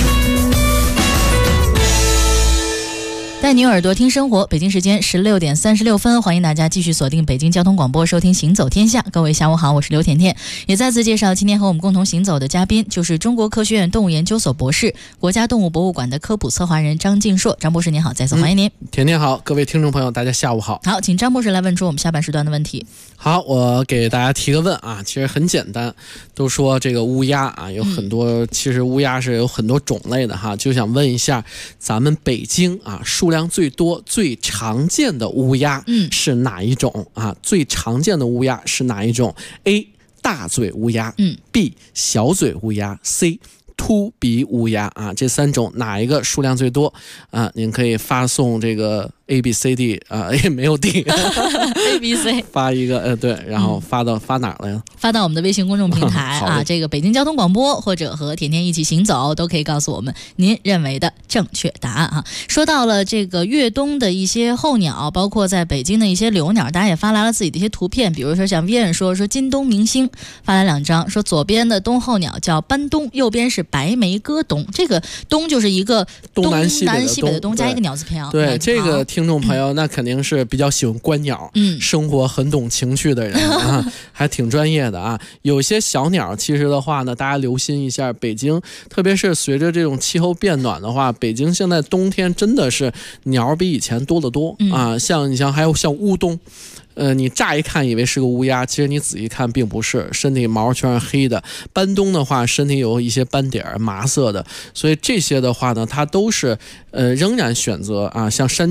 S8: 带你耳朵听生活，北京时间16点36分，欢迎大家继续锁定北京交通广播，收听行走天下。各位下午好，我是刘甜甜，也再次介绍今天和我们共同行走的嘉宾，就是中国科学院动物研究所博士、国家动物博物馆的科普策划人张敬硕。张博士您好，再次欢迎您。
S5: 甜甜好，各位听众朋友大家下午好。
S8: 好，请张博士来问出我们下半时段的问题。
S5: 好，我给大家提个问啊，其实很简单，都说这个乌鸦啊有很多，其实乌鸦是有很多种类的哈，就想问一下，咱们北京啊数量最多、最常见的乌鸦是哪一种啊？最常见的乌鸦是哪一种 ？A. 大嘴乌鸦，B. 小嘴乌鸦 ，C. 秃鼻乌鸦啊，这3种哪一个数量最多啊？您可以发送这个 ABCD 啊，没有 D
S8: ABC
S5: 发一个对，然后发哪来了？
S8: 发到我们的微信公众平台啊，这个北京交通广播或者和甜甜一起行走，都可以告诉我们您认为的正确答案哈。说到了这个越冬的一些候鸟，包括在北京的一些留鸟，大家也发来了自己的一些图片，比如说像 Vian 说金冬明星发来2张，说左边的冬候鸟叫斑冬，右边是白眉歌冬，这个冬就是一个东南西北的东加一个鸟字旁。
S5: 对，这个听众朋友那肯定是比较喜欢观鸟，生活很懂情趣的人啊，还挺专业的啊。有些小鸟其实的话呢，大家留心一下，北京特别是随着这种气候变暖的话，北京现在冬天真的是鸟比以前多得多啊。像还有像乌冬。你乍一看以为是个乌鸦，其实你仔细看并不是，身体毛全是黑的。斑冬的话，身体有一些斑点麻色的，所以这些的话呢，它都是仍然选择啊，像山雀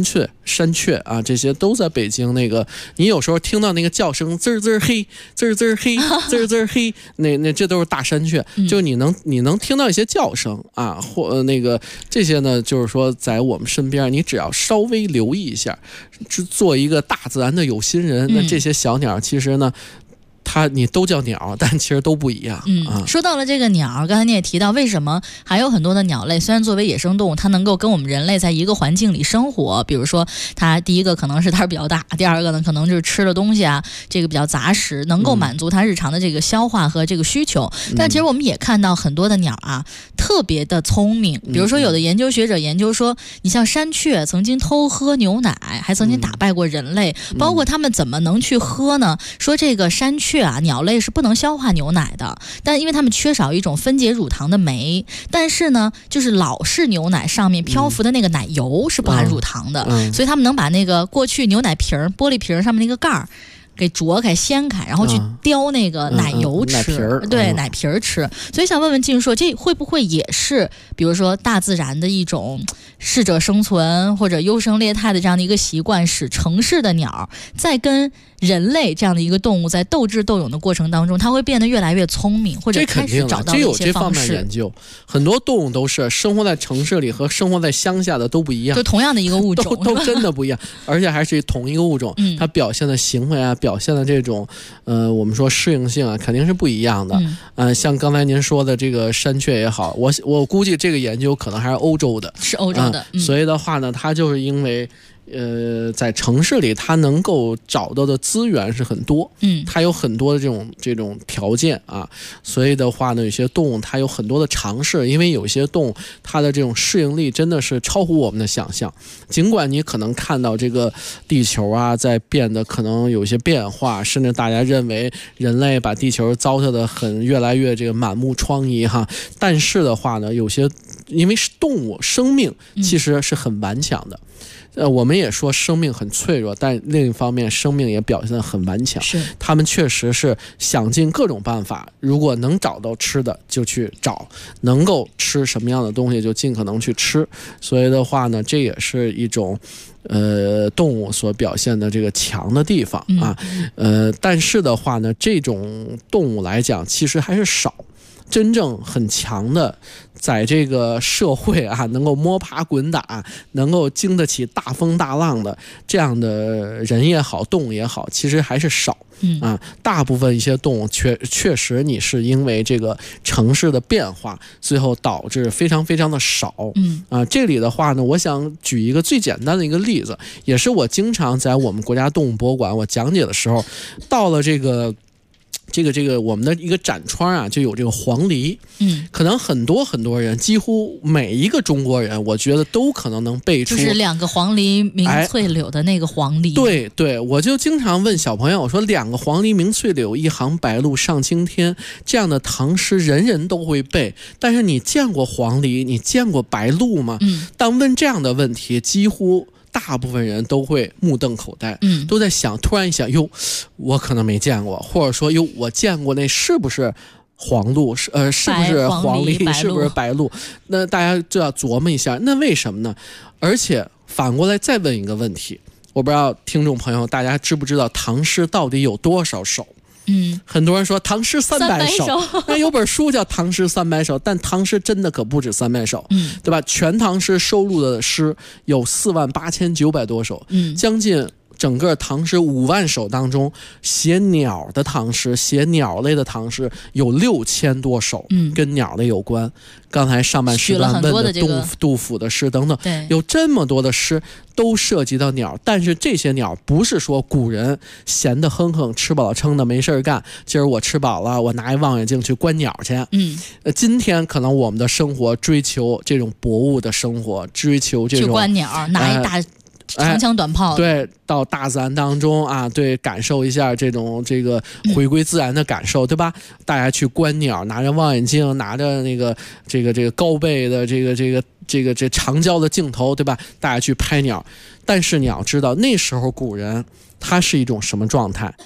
S5: 山雀啊，这些都在北京。那个你有时候听到那个叫声滋滋黑滋滋黑滋滋黑，那这都是大山雀，就你能听到一些叫声啊，或那个这些呢，就是说在我们身边，你只要稍微留意一下，做一个大自然的有心人，那这些小鸟其实呢。你都叫鸟，但其实都不一样。
S8: 说到了这个鸟，刚才你也提到，为什么还有很多的鸟类，虽然作为野生动物，它能够跟我们人类在一个环境里生活，比如说它第一个可能是它比较大，第二个呢可能就是吃的东西啊，这个比较杂食，能够满足它日常的这个消化和这个需求。但其实我们也看到很多的鸟啊，特别的聪明。比如说有的研究学者研究说，你像山雀曾经偷喝牛奶，还曾经打败过人类，包括它们怎么能去喝呢？说这个山雀鸟类是不能消化牛奶的，但因为它们缺少一种分解乳糖的酶，但是呢，就是老式牛奶上面漂浮的那个奶油是不含乳糖的，所以它们能把那个过去牛奶瓶、玻璃瓶上面那个盖儿给啄开、掀开，然后去叼那个奶油吃，对，奶皮儿吃。所以想问问静说，这会不会也是，比如说大自然的一种适者生存或者优胜劣汰的这样的一个习惯，使城市的鸟在跟人类这样的一个动物在斗智斗勇的过程当中，它会变得越来越聪明，或者开始找到一些方式。
S5: 这有这方面研究，很多动物都是生活在城市里和生活在乡下的都不一样，
S8: 就同样的一个物种，
S5: 都真的不一样，而且还是同一个物种，它表现的行为啊，表现的这种我们说适应性啊，肯定是不一样的。像刚才您说的这个山雀也好，我估计这个研究可能还是欧洲的，
S8: 是欧洲的，
S5: 所以的话呢，它就是因为。在城市里，它能够找到的资源是很多，它有很多的这种条件啊，所以的话呢，有些动物它有很多的尝试，因为有些动物它的这种适应力真的是超乎我们的想象。尽管你可能看到这个地球啊在变得可能有些变化，甚至大家认为人类把地球糟蹋的越来越这个满目疮痍哈，但是的话呢，有些因为是动物生命其实是很顽强的。我们也说生命很脆弱，但另一方面生命也表现得很顽强，
S8: 是
S5: 他们确实是想尽各种办法，如果能找到吃的就去找，能够吃什么样的东西就尽可能去吃，所以的话呢，这也是一种动物所表现的这个强的地方啊。但是的话呢，这种动物来讲其实还是少，真正很强的在这个社会啊能够摸爬滚打，能够经得起大风大浪的这样的人也好，动物也好，其实还是少。大部分一些动物确实你是因为这个城市的变化，最后导致非常非常的少。这里的话呢，我想举一个最简单的一个例子，也是我经常在我们国家动物博物馆我讲解的时候，到了这个我们的一个展窗啊，就有这个黄鹂。可能很多人，几乎每一个中国人，我觉得都可能能背出，
S8: 就是两个黄鹂鸣翠柳的那个黄鹂。
S5: 对，我就经常问小朋友，我说两个黄鹂鸣翠柳，一行白鹭上青天，这样的唐诗人人都会背，但是你见过黄鹂，你见过白鹭吗？当问这样的问题，几乎大部分人都会目瞪口呆，都在想，突然一想，哟，我可能没见过，或者说，哟，我见过，那是不是黄鹭？是不是黄鹂？是不是白鹭？那大家就要琢磨一下，那为什么呢？而且反过来再问一个问题，我不知道听众朋友大家知不知道唐诗到底有多少首？很多人说唐诗300首，那有本书叫《唐诗300首》，但唐诗真的可不止300首，对吧？全唐诗收录的诗有48900多首，将近整个唐诗5万首当中，写鸟的唐诗，写鸟类的唐诗有6000多首，跟鸟类有关。刚才上半时段问的杜甫的诗等等，有这么多的诗都涉及到鸟，但是这些鸟不是说古人闲得哼哼，吃饱了撑的没事干，今儿我吃饱了，我拿一望远镜去观鸟去。今天可能我们的生活追求这种博物的生活，追求这种
S8: 去观鸟，拿一大长枪短炮，
S5: 对，到大自然当中啊，对，感受一下这个回归自然的感受，对吧？大家去观鸟，拿着望远镜，拿着那个这个高倍的这长焦的镜头，对吧？大家去拍鸟。但是你要知道，那时候古人他是一种什么状态？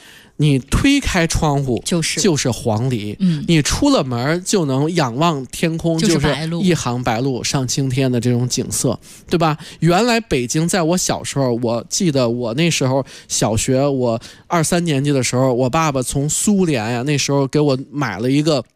S5: 你推开窗户就是黄鹂，你出了门就能仰望天空，就是一行白鹭上青天的这种景色，对吧？原来北京在我小时候，我记得我那时候小学，我2、3年级的时候，我爸爸从苏联呀，那时候给我买了一个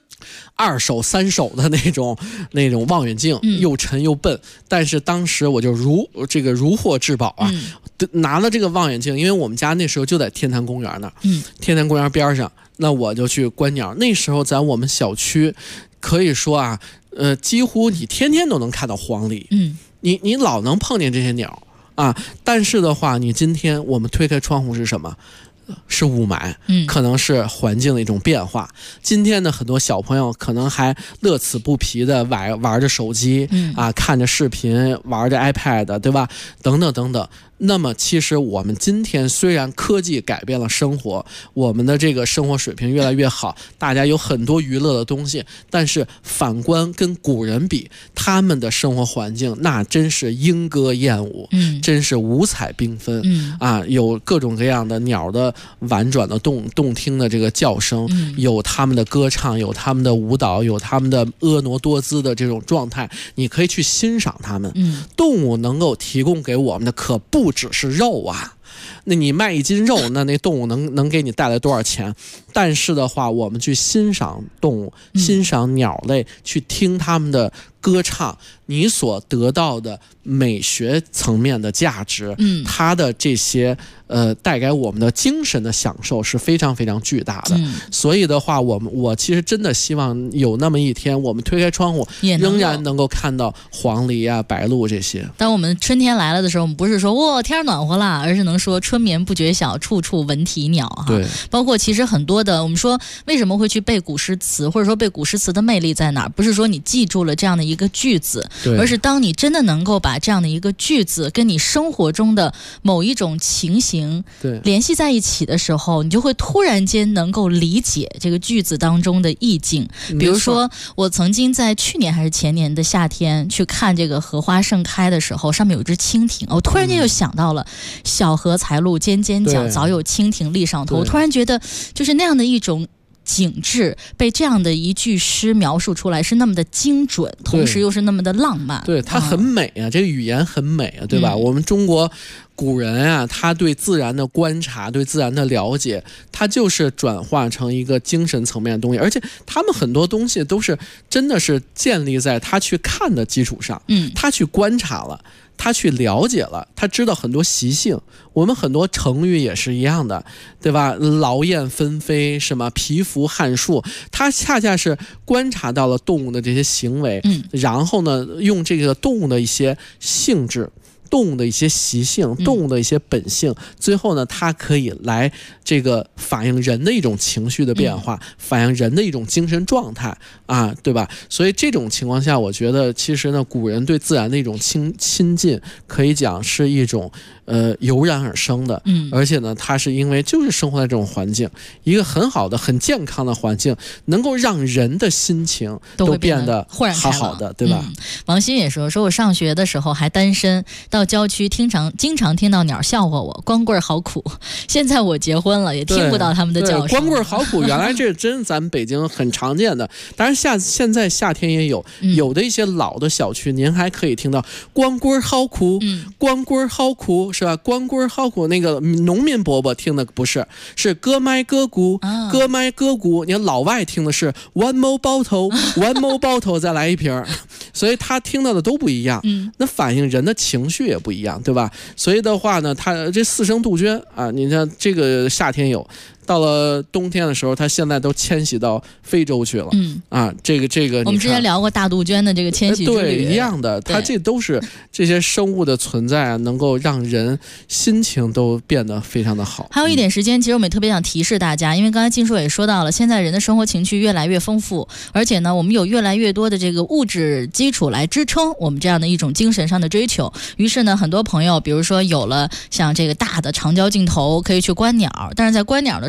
S5: 2手3手的那种望远镜，又沉又笨，但是当时我就如获至宝啊，拿了这个望远镜，因为我们家那时候就在天坛公园那儿，天坛公园边上，那我就去观鸟。那时候在我们小区可以说啊，几乎你天天都能看到黄鹂，你老能碰见这些鸟啊。但是的话，你今天我们推开窗户是什么？是雾霾，可能是环境的一种变化。今天的很多小朋友可能还乐此不疲的玩着手机，看着视频，玩着 iPad， 对吧？等等等等。那么其实我们今天虽然科技改变了生活，我们的这个生活水平越来越好，大家有很多娱乐的东西，但是反观跟古人比，他们的生活环境那真是莺歌燕舞，真是五彩缤纷，有各种各样的鸟的婉转的动听的这个叫声，有他们的歌唱，有他们的舞蹈，有他们的婀娜多姿的这种状态，你可以去欣赏他们。动物能够提供给我们的可不只是肉啊，那你卖1斤肉，那动物能给你带来多少钱？但是的话，我们去欣赏动物，欣赏鸟类，去听他们的歌唱，你所得到的美学层面的价值，它的这些带给我们的精神的享受是非常非常巨大的。所以的话，我其实真的希望有那么一天，我们推开窗户仍然能够看到黄鹂啊、白鹭这些。
S8: 当我们春天来了的时候，我们不是说哇天暖和了，而是能说春眠不觉晓，处处闻啼鸟啊。
S5: 对，
S8: 包括其实很多的，我们说为什么会去背古诗词，或者说背古诗词的魅力在哪儿？不是说你记住了这样的一个句子，而是当你真的能够把这样的一个句子跟你生活中的某一种情形联系在一起的时候，你就会突然间能够理解这个句子当中的意境。比如说我曾经在去年还是前年的夏天去看这个荷花盛开的时候，上面有一只蜻蜓，我突然间就想到了小荷才露尖尖角，早有蜻蜓立上头。我突然觉得就是那样的一种景致被这样的一句诗描述出来，是那么的精准，同时又是那么的浪漫。
S5: 对，它很美啊，这个语言很美啊，对吧？我们中国古人啊，他对自然的观察，对自然的了解，他就是转化成一个精神层面的东西，而且他们很多东西都是真的是建立在他去看的基础上，他去观察了，他去了解了，他知道很多习性。我们很多成语也是一样的，对吧？劳燕分飞，什么蚍蜉撼树，他恰恰是观察到了动物的这些行为，然后呢，用这个动物的一些性质，动物的一些习性，动物的一些本性，最后呢，它可以来这个反映人的一种情绪的变化，反映人的一种精神状态啊，对吧？所以这种情况下，我觉得其实呢，古人对自然的一种亲近，可以讲是一种油然而生的，而且呢，它是因为就是生活在这种环境，一个很好的、很健康的环境，能够让人的心情都变得好好的，对吧？
S8: 王鑫也说我上学的时候还单身，到郊区经常听到鸟笑话我，光棍好苦。现在我结婚了，也听不到他们的叫声。
S5: 光棍好苦，原来这真咱们北京很常见的。当然现在夏天也有的一些老的小区，您还可以听到光棍好苦，光棍好苦，是吧？光棍好苦，那个农民伯伯听的不是，是歌麦歌鼓，歌麦歌鼓。你看老外听的是 one more bottle，one more bottle， 再来一瓶。所以他听到的都不一样，那反映人的情绪也不一样，对吧？所以的话呢，他这4声杜鹃啊，你看这个夏天有，到了冬天的时候，它现在都迁徙到非洲去了。这个
S8: 我们之前聊过大杜鹃的这个迁徙之旅，
S5: 对，一样的，它这都是这些生物的存在啊，能够让人心情都变得非常的好。
S8: 还有一点时间，其实我们也特别想提示大家，因为刚才静说也说到了，现在人的生活情趣越来越丰富，而且呢，我们有越来越多的这个物质基础来支撑我们这样的一种精神上的追求。于是呢，很多朋友，比如说有了像这个大的长焦镜头，可以去观鸟，但是在观鸟的时候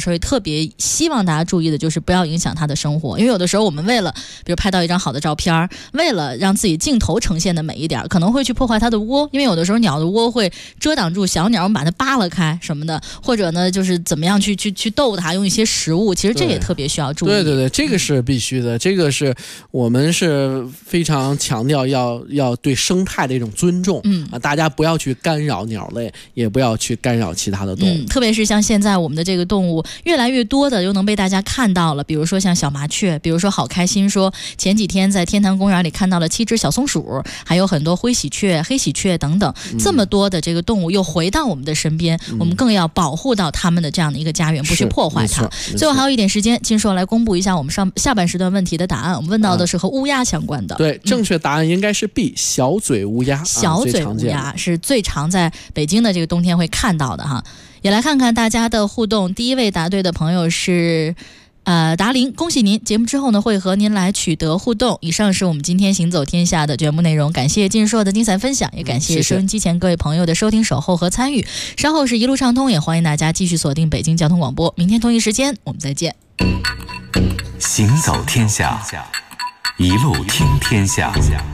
S8: 时候特别希望大家注意的就是不要影响它的生活，因为有的时候我们为了比如拍到一张好的照片，为了让自己镜头呈现的美一点，可能会去破坏它的窝，因为有的时候鸟的窝会遮挡住小鸟，我们把它扒拉开什么的，或者呢就是怎么样去逗它，用一些食物，其实这也特别需要注意。
S5: 对对对，这个是必须的，这个是我们是非常强调要对生态的一种尊重，大家不要去干扰鸟类，也不要去干扰其他的动物，
S8: 特别是像现在我们的这个动物越来越多的又能被大家看到了，比如说像小麻雀，比如说好开心说前几天在天坛公园里看到了7只小松鼠，还有很多灰喜鹊、黑喜鹊等等，这么多的这个动物又回到我们的身边，我们更要保护到他们的这样的一个家园，不去破坏它。最后还有一点时间，金硕来公布一下我们下半时段问题的答案。我们问到的是和乌鸦相关的。
S5: 对，正确答案应该是 B， 小嘴乌鸦。
S8: 小嘴乌鸦是最常在北京的这个冬天会看到的哈。也来看看大家的互动。第一位答对的朋友是达林，恭喜您！节目之后呢，会和您来取得互动。以上是我们今天行走天下的节目内容，感谢金硕的精彩分享，也感谢收音机前各位朋友的收听、守候和参与。稍后是一路畅通，也欢迎大家继续锁定北京交通广播。明天同一时间我们再见。
S21: 行走天下，一路听天下。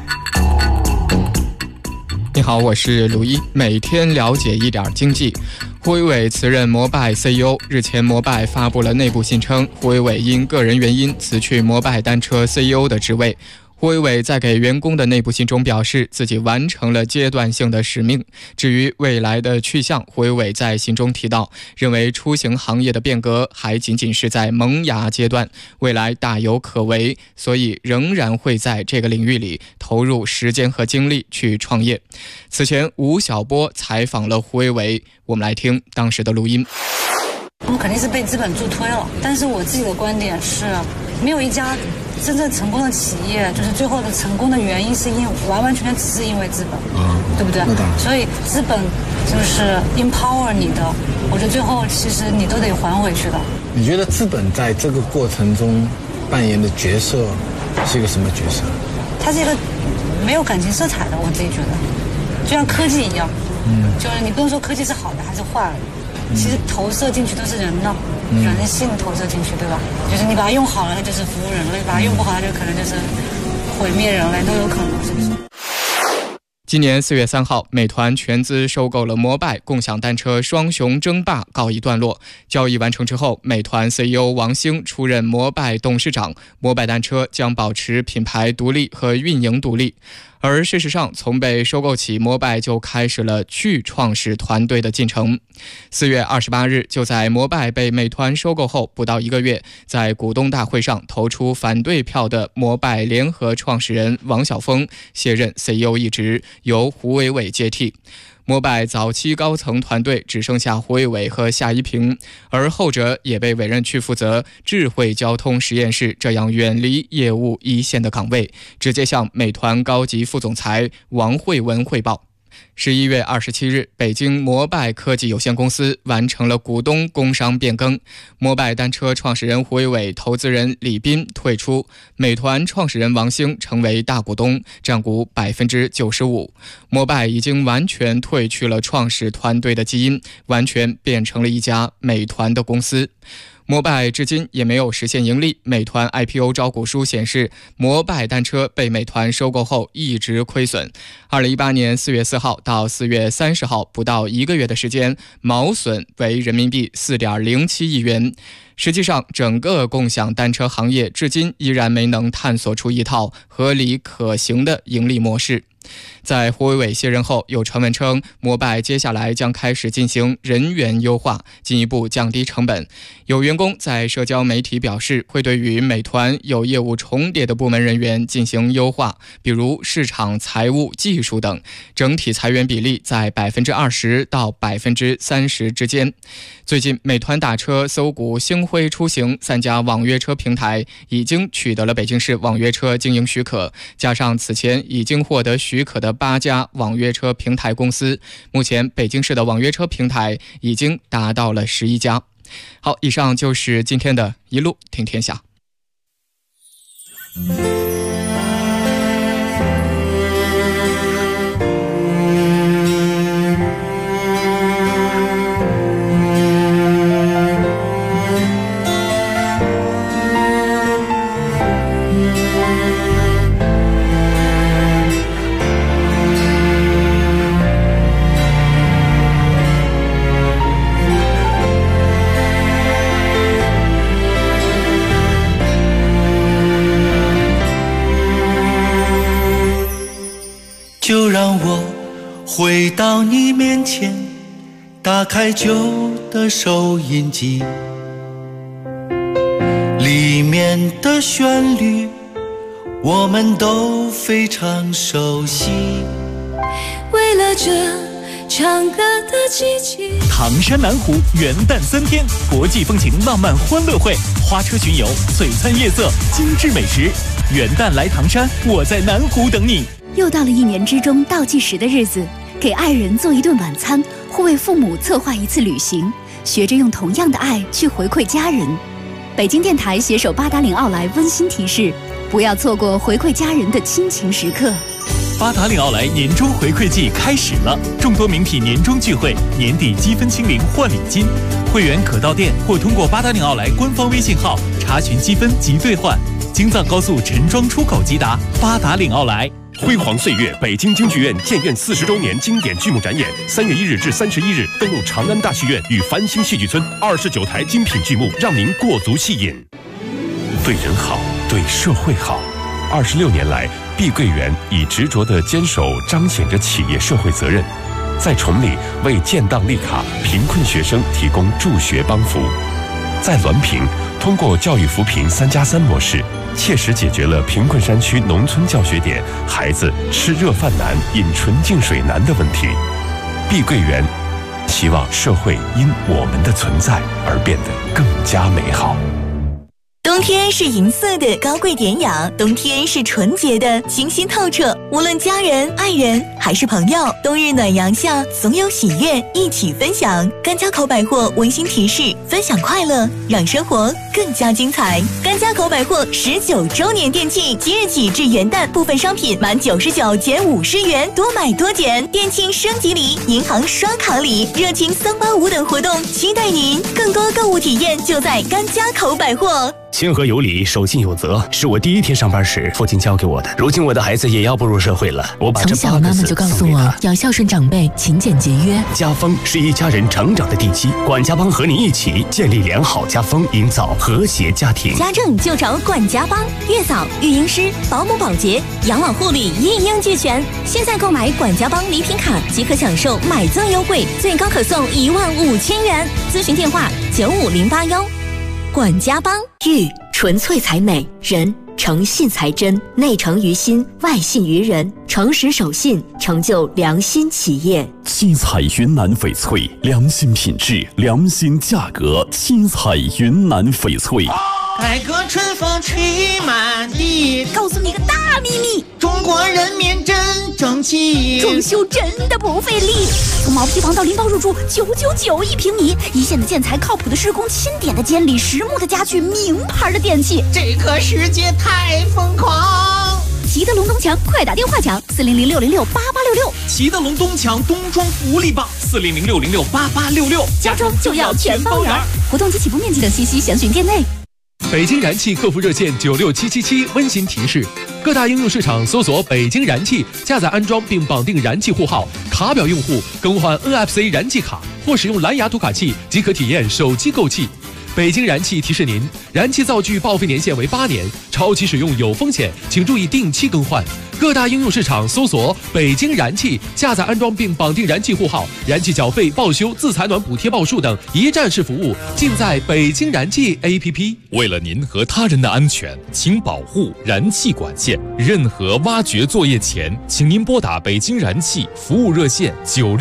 S22: 你好，我是鲁一，每天了解一点经济。胡伟伟辞任摩拜 CEO， 日前摩拜发布了内部信称，胡伟伟因个人原因辞去摩拜单车 CEO 的职位。胡伟伟在给员工的内部信中表示，自己完成了阶段性的使命。至于未来的去向，胡伟伟在信中提到，认为出行行业的变革还仅仅是在萌芽阶段，未来大有可为，所以仍然会在这个领域里投入时间和精力去创业。此前，吴晓波采访了胡伟伟，我们来听当时的录音。
S23: 我们肯定是被资本助推了，但是我自己的观点是，没有一家真正成功的企业，就是最后的成功的原因是完完全全只是因为资本，对不对？所以资本就是 empower 你的，我觉得最后其实你都得还回去的。
S24: 你觉得资本在这个过程中扮演的角色是一个什么角色？
S23: 它是一个没有感情色彩的，我自己觉得，就像科技一样，就是你不能说科技是好的还是坏的。其实投射进去都是人的，人性投射进去，对吧？就是你把它用好了，它就是服务人类；把它用不好，它就可能就是毁灭人类，都有可能，是不是？
S22: 今年4月3号，美团全资收购了摩拜，共享单车双雄争霸告一段落。交易完成之后，美团 CEO 王兴出任摩拜董事长，摩拜单车将保持品牌独立和运营独立。而事实上，从被收购起，摩拜就开始了去创始团队的进程。4月28日，就在摩拜被美团收购后不到1个月，在股东大会上投出反对票的摩拜联合创始人王晓峰卸任 CEO 一职，由胡伟伟接替。摩拜早期高层团队只剩下胡伟伟和夏一平，而后者也被委任去负责智慧交通实验室这样远离业务一线的岗位，直接向美团高级副总裁王慧文汇报。11月27日，北京摩拜科技有限公司完成了股东工商变更，摩拜单车创始人胡伟伟、投资人李斌退出，美团创始人王兴成为大股东，占股 95%。摩拜已经完全褪去了创始团队的基因，完全变成了一家美团的公司。摩拜至今也没有实现盈利，美团 IPO 招股书显示，摩拜单车被美团收购后一直亏损。2018年4月4号到4月30号不到1个月的时间，毛损为人民币 4.07 亿元。实际上，整个共享单车行业至今依然没能探索出一套合理可行的盈利模式。在胡伟伟卸任后，有传闻称摩拜接下来将开始进行人员优化，进一步降低成本。有员工在社交媒体表示，会对于美团有业务重叠的部门人员进行优化，比如市场、财务、技术等，整体裁员比例在 20% 到 30% 之间。最近，美团打车、搜狐、星辉出行3家网约车平台已经取得了北京市网约车经营许可，加上此前已经获得许可的8家网约车平台公司，目前北京市的网约车平台已经达到了11家。好，以上就是今天的一路听天下。
S1: 回到你面前，打开旧的收音机，里面的旋律我们都非常熟悉。
S7: 为了这唱歌的季节，
S4: 唐山南湖元旦3天国际风情浪漫欢乐会，花车巡游，璀璨夜色，精致美食。元旦来唐山，我在南湖等你。
S15: 又到了一年之中倒计时的日子，给爱人做一顿晚餐，或为父母策划一次旅行，学着用同样的爱去回馈家人。北京电台携手八达岭奥莱温馨提示，不要错过回馈家人的亲情时刻。
S4: 八达岭奥莱年终回馈季开始了，众多名品年终聚会，年底积分清零换礼金，会员可到店或通过八达岭奥莱官方微信号查询积分及兑换。京藏高速陈庄出口即达，八达岭奥莱。
S2: 辉煌岁月，北京京剧院建院40周年经典剧目展演，3月1日至31日登陆长安大戏院与繁星戏剧村，29台精品剧目，让您过足戏瘾。对人好，对社会好。26年来，碧桂园以执着的坚守彰显着企业社会责任，在崇礼为建档立卡贫困学生提供助学帮扶，在滦平通过教育扶贫3+3模式，切实解决了贫困山区农村教学点孩子吃热饭难、饮纯净水难的问题。碧桂园希望社会因我们的存在而变得更加美好。
S10: 冬天是银色的高贵典雅，冬天是纯洁的清新透彻。无论家人、爱人还是朋友，冬日暖阳下总有喜悦一起分享。甘家口百货温馨提示：分享快乐，让生活更加精彩。甘家口百货19周年店庆，即日起至元旦，部分商品满99减50元，多买多减。店庆升级礼、银行刷卡礼、热情385等活动，期待您！更多购物体验就在甘家口百货。
S16: 亲和有礼，守信有责，是我第一天上班时父亲教给我的。如今我的孩子也要步入社会了，我把这
S8: 从小妈妈就告诉我要孝顺长辈，勤俭节约。
S16: 家风是一家人成长的地基，管家帮和你一起建立良好家风，营造和谐家庭。
S10: 家政就找管家帮，月嫂、育婴师、保姆、保洁、养老护理一应俱全。现在购买管家帮礼品卡即可享受买赠优惠，最高可送15000元。咨询电话95081。管家帮。玉纯粹才美，人诚信才真，内诚于心，外信于人，诚实守信，成就良心企业。
S25: 七彩云南翡翠，良心品质，良心价格。七彩云南翡翠。
S26: 改革春风吹满地，
S15: 告诉你个大秘密，
S26: 中国人民真争气，
S15: 装修真的不费力，从毛坯房到拎包入住999一平米，一线的建材，靠谱的施工，钦点的监理，实木的家具，名牌的电器，
S26: 这个世界太疯狂。
S15: 齐德龙东墙，快打电话抢400-606-8866。
S18: 齐德龙东墙冬装福利棒，400-606-8866，
S15: 家装就要全包圆。活动及起步面积等信息详询店内。
S27: 北京燃气客服热线96777温馨提示：各大应用市场搜索北京燃气，下载安装并绑定燃气户号，卡表用户更换 NFC 燃气卡或使用蓝牙读卡器即可体验手机购气。北京燃气提示您，燃气灶具报废年限为8年，超期使用有风险，请注意定期更换。各大应用市场搜索北京燃气，下载安装并绑定燃气户号，燃气缴费、报修、自采暖补贴报数等一站式服务尽在北京燃气 APP。
S3: 为了您和他人的安全，请保护燃气管线。任何挖掘作业前，请您拨打北京燃气服务热线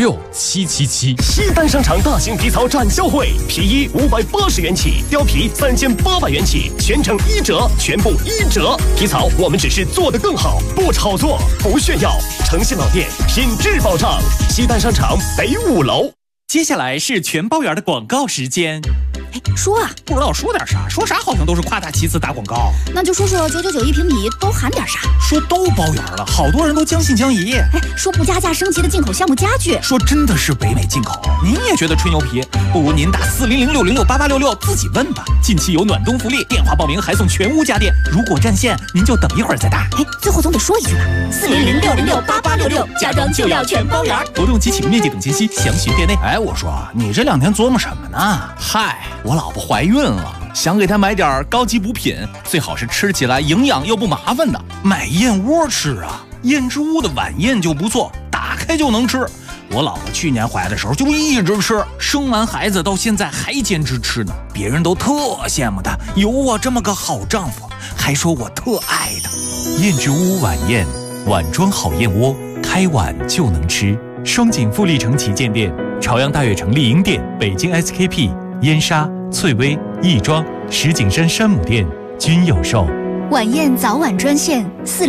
S3: 96777。
S28: 西单商场大型皮草展销会，皮衣580元起，貂皮3800元起，全程1折，全部1折。皮草我们只是做得更好，不炒作，不炫耀，诚信老店，品质保障。西单商场北5楼。
S4: 接下来是全包圆的广告时间。
S15: 说啊，
S18: 不知道说点啥，说啥好像都是夸大其词打广告。
S15: 那就说999一平米都含点啥？
S18: 说都包圆了，好多人都将信将疑。
S15: 说不加价升级的进口项目家具，
S18: 说真的是北美进口，您也觉得吹牛皮？不如您打400-606-8866自己问吧。近期有暖冬福利，电话报名还送全屋家电。如果占线，您就等一会儿再打。
S15: 最后总得说一句吧，400-606-8866，家装就要全包圆。
S18: 活动及起步面积等信息详询店内。
S29: 我说你这2天琢磨什么呢？
S18: 嗨，我老婆怀孕了，想给她买点高级补品，最好是吃起来营养又不麻烦的。买燕窝吃啊，燕之屋的晚宴就不错，打开就能吃。 我姥姥去年怀的时候就一直吃，生完孩子到现在还坚持吃呢，别人都特羡慕她有我这么个好丈夫，还说我特爱她。
S4: 燕之屋晚宴，碗装好燕窝，开碗就能吃。双井富力城旗舰店、朝阳大悦城丽婴店、北京 SKP、燕莎、翠微、亦庄、石景山山姆店均有售。
S15: 晚宴早晚专线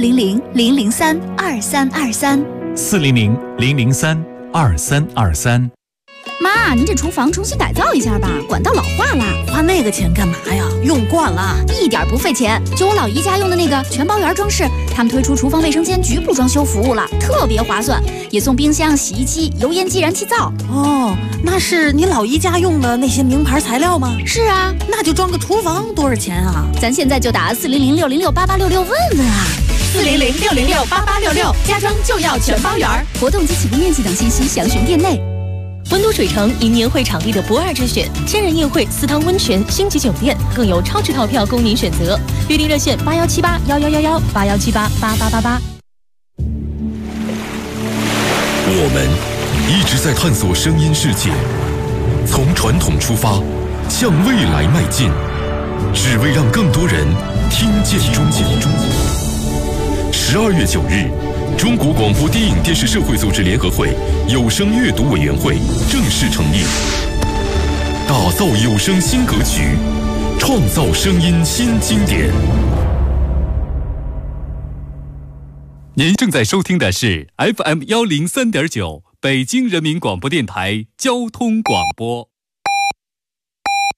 S15: 400-003-2323。
S4: 400-003-2323。
S15: 妈，您这厨房重新改造一下吧，管道老化了。
S6: 花那个钱干嘛呀？用惯了，
S15: 一点不费钱。就我老姨家用的那个全包圆装饰，他们推出厨房卫生间局部装修服务了，特别划算，也送冰箱、洗衣机、油烟机、燃气灶。
S6: 哦，那是你老姨家用的那些名牌材料吗？
S15: 是啊，
S6: 那就装个厨房多少钱啊？
S15: 咱现在就打400-606-8866问问啊。
S6: 400-606-8866，家装就要全包圆。
S15: 活动及起步面积等信息详询店内。
S9: 温都水城迎年会场地的不二之选，千人宴会、4汤温泉、星级酒店，更有超值套票供您选择。预订热线81781111，81788888。
S2: 我们一直在探索声音世界，从传统出发，向未来迈进，只为让更多人听见中国。12月9日。中国广播电影电视社会组织联合会有声阅读委员会正式成立，打造有声新格局，创造声音新经典。
S11: 您正在收听的是 FM103.9北京人民广播电台交通广播。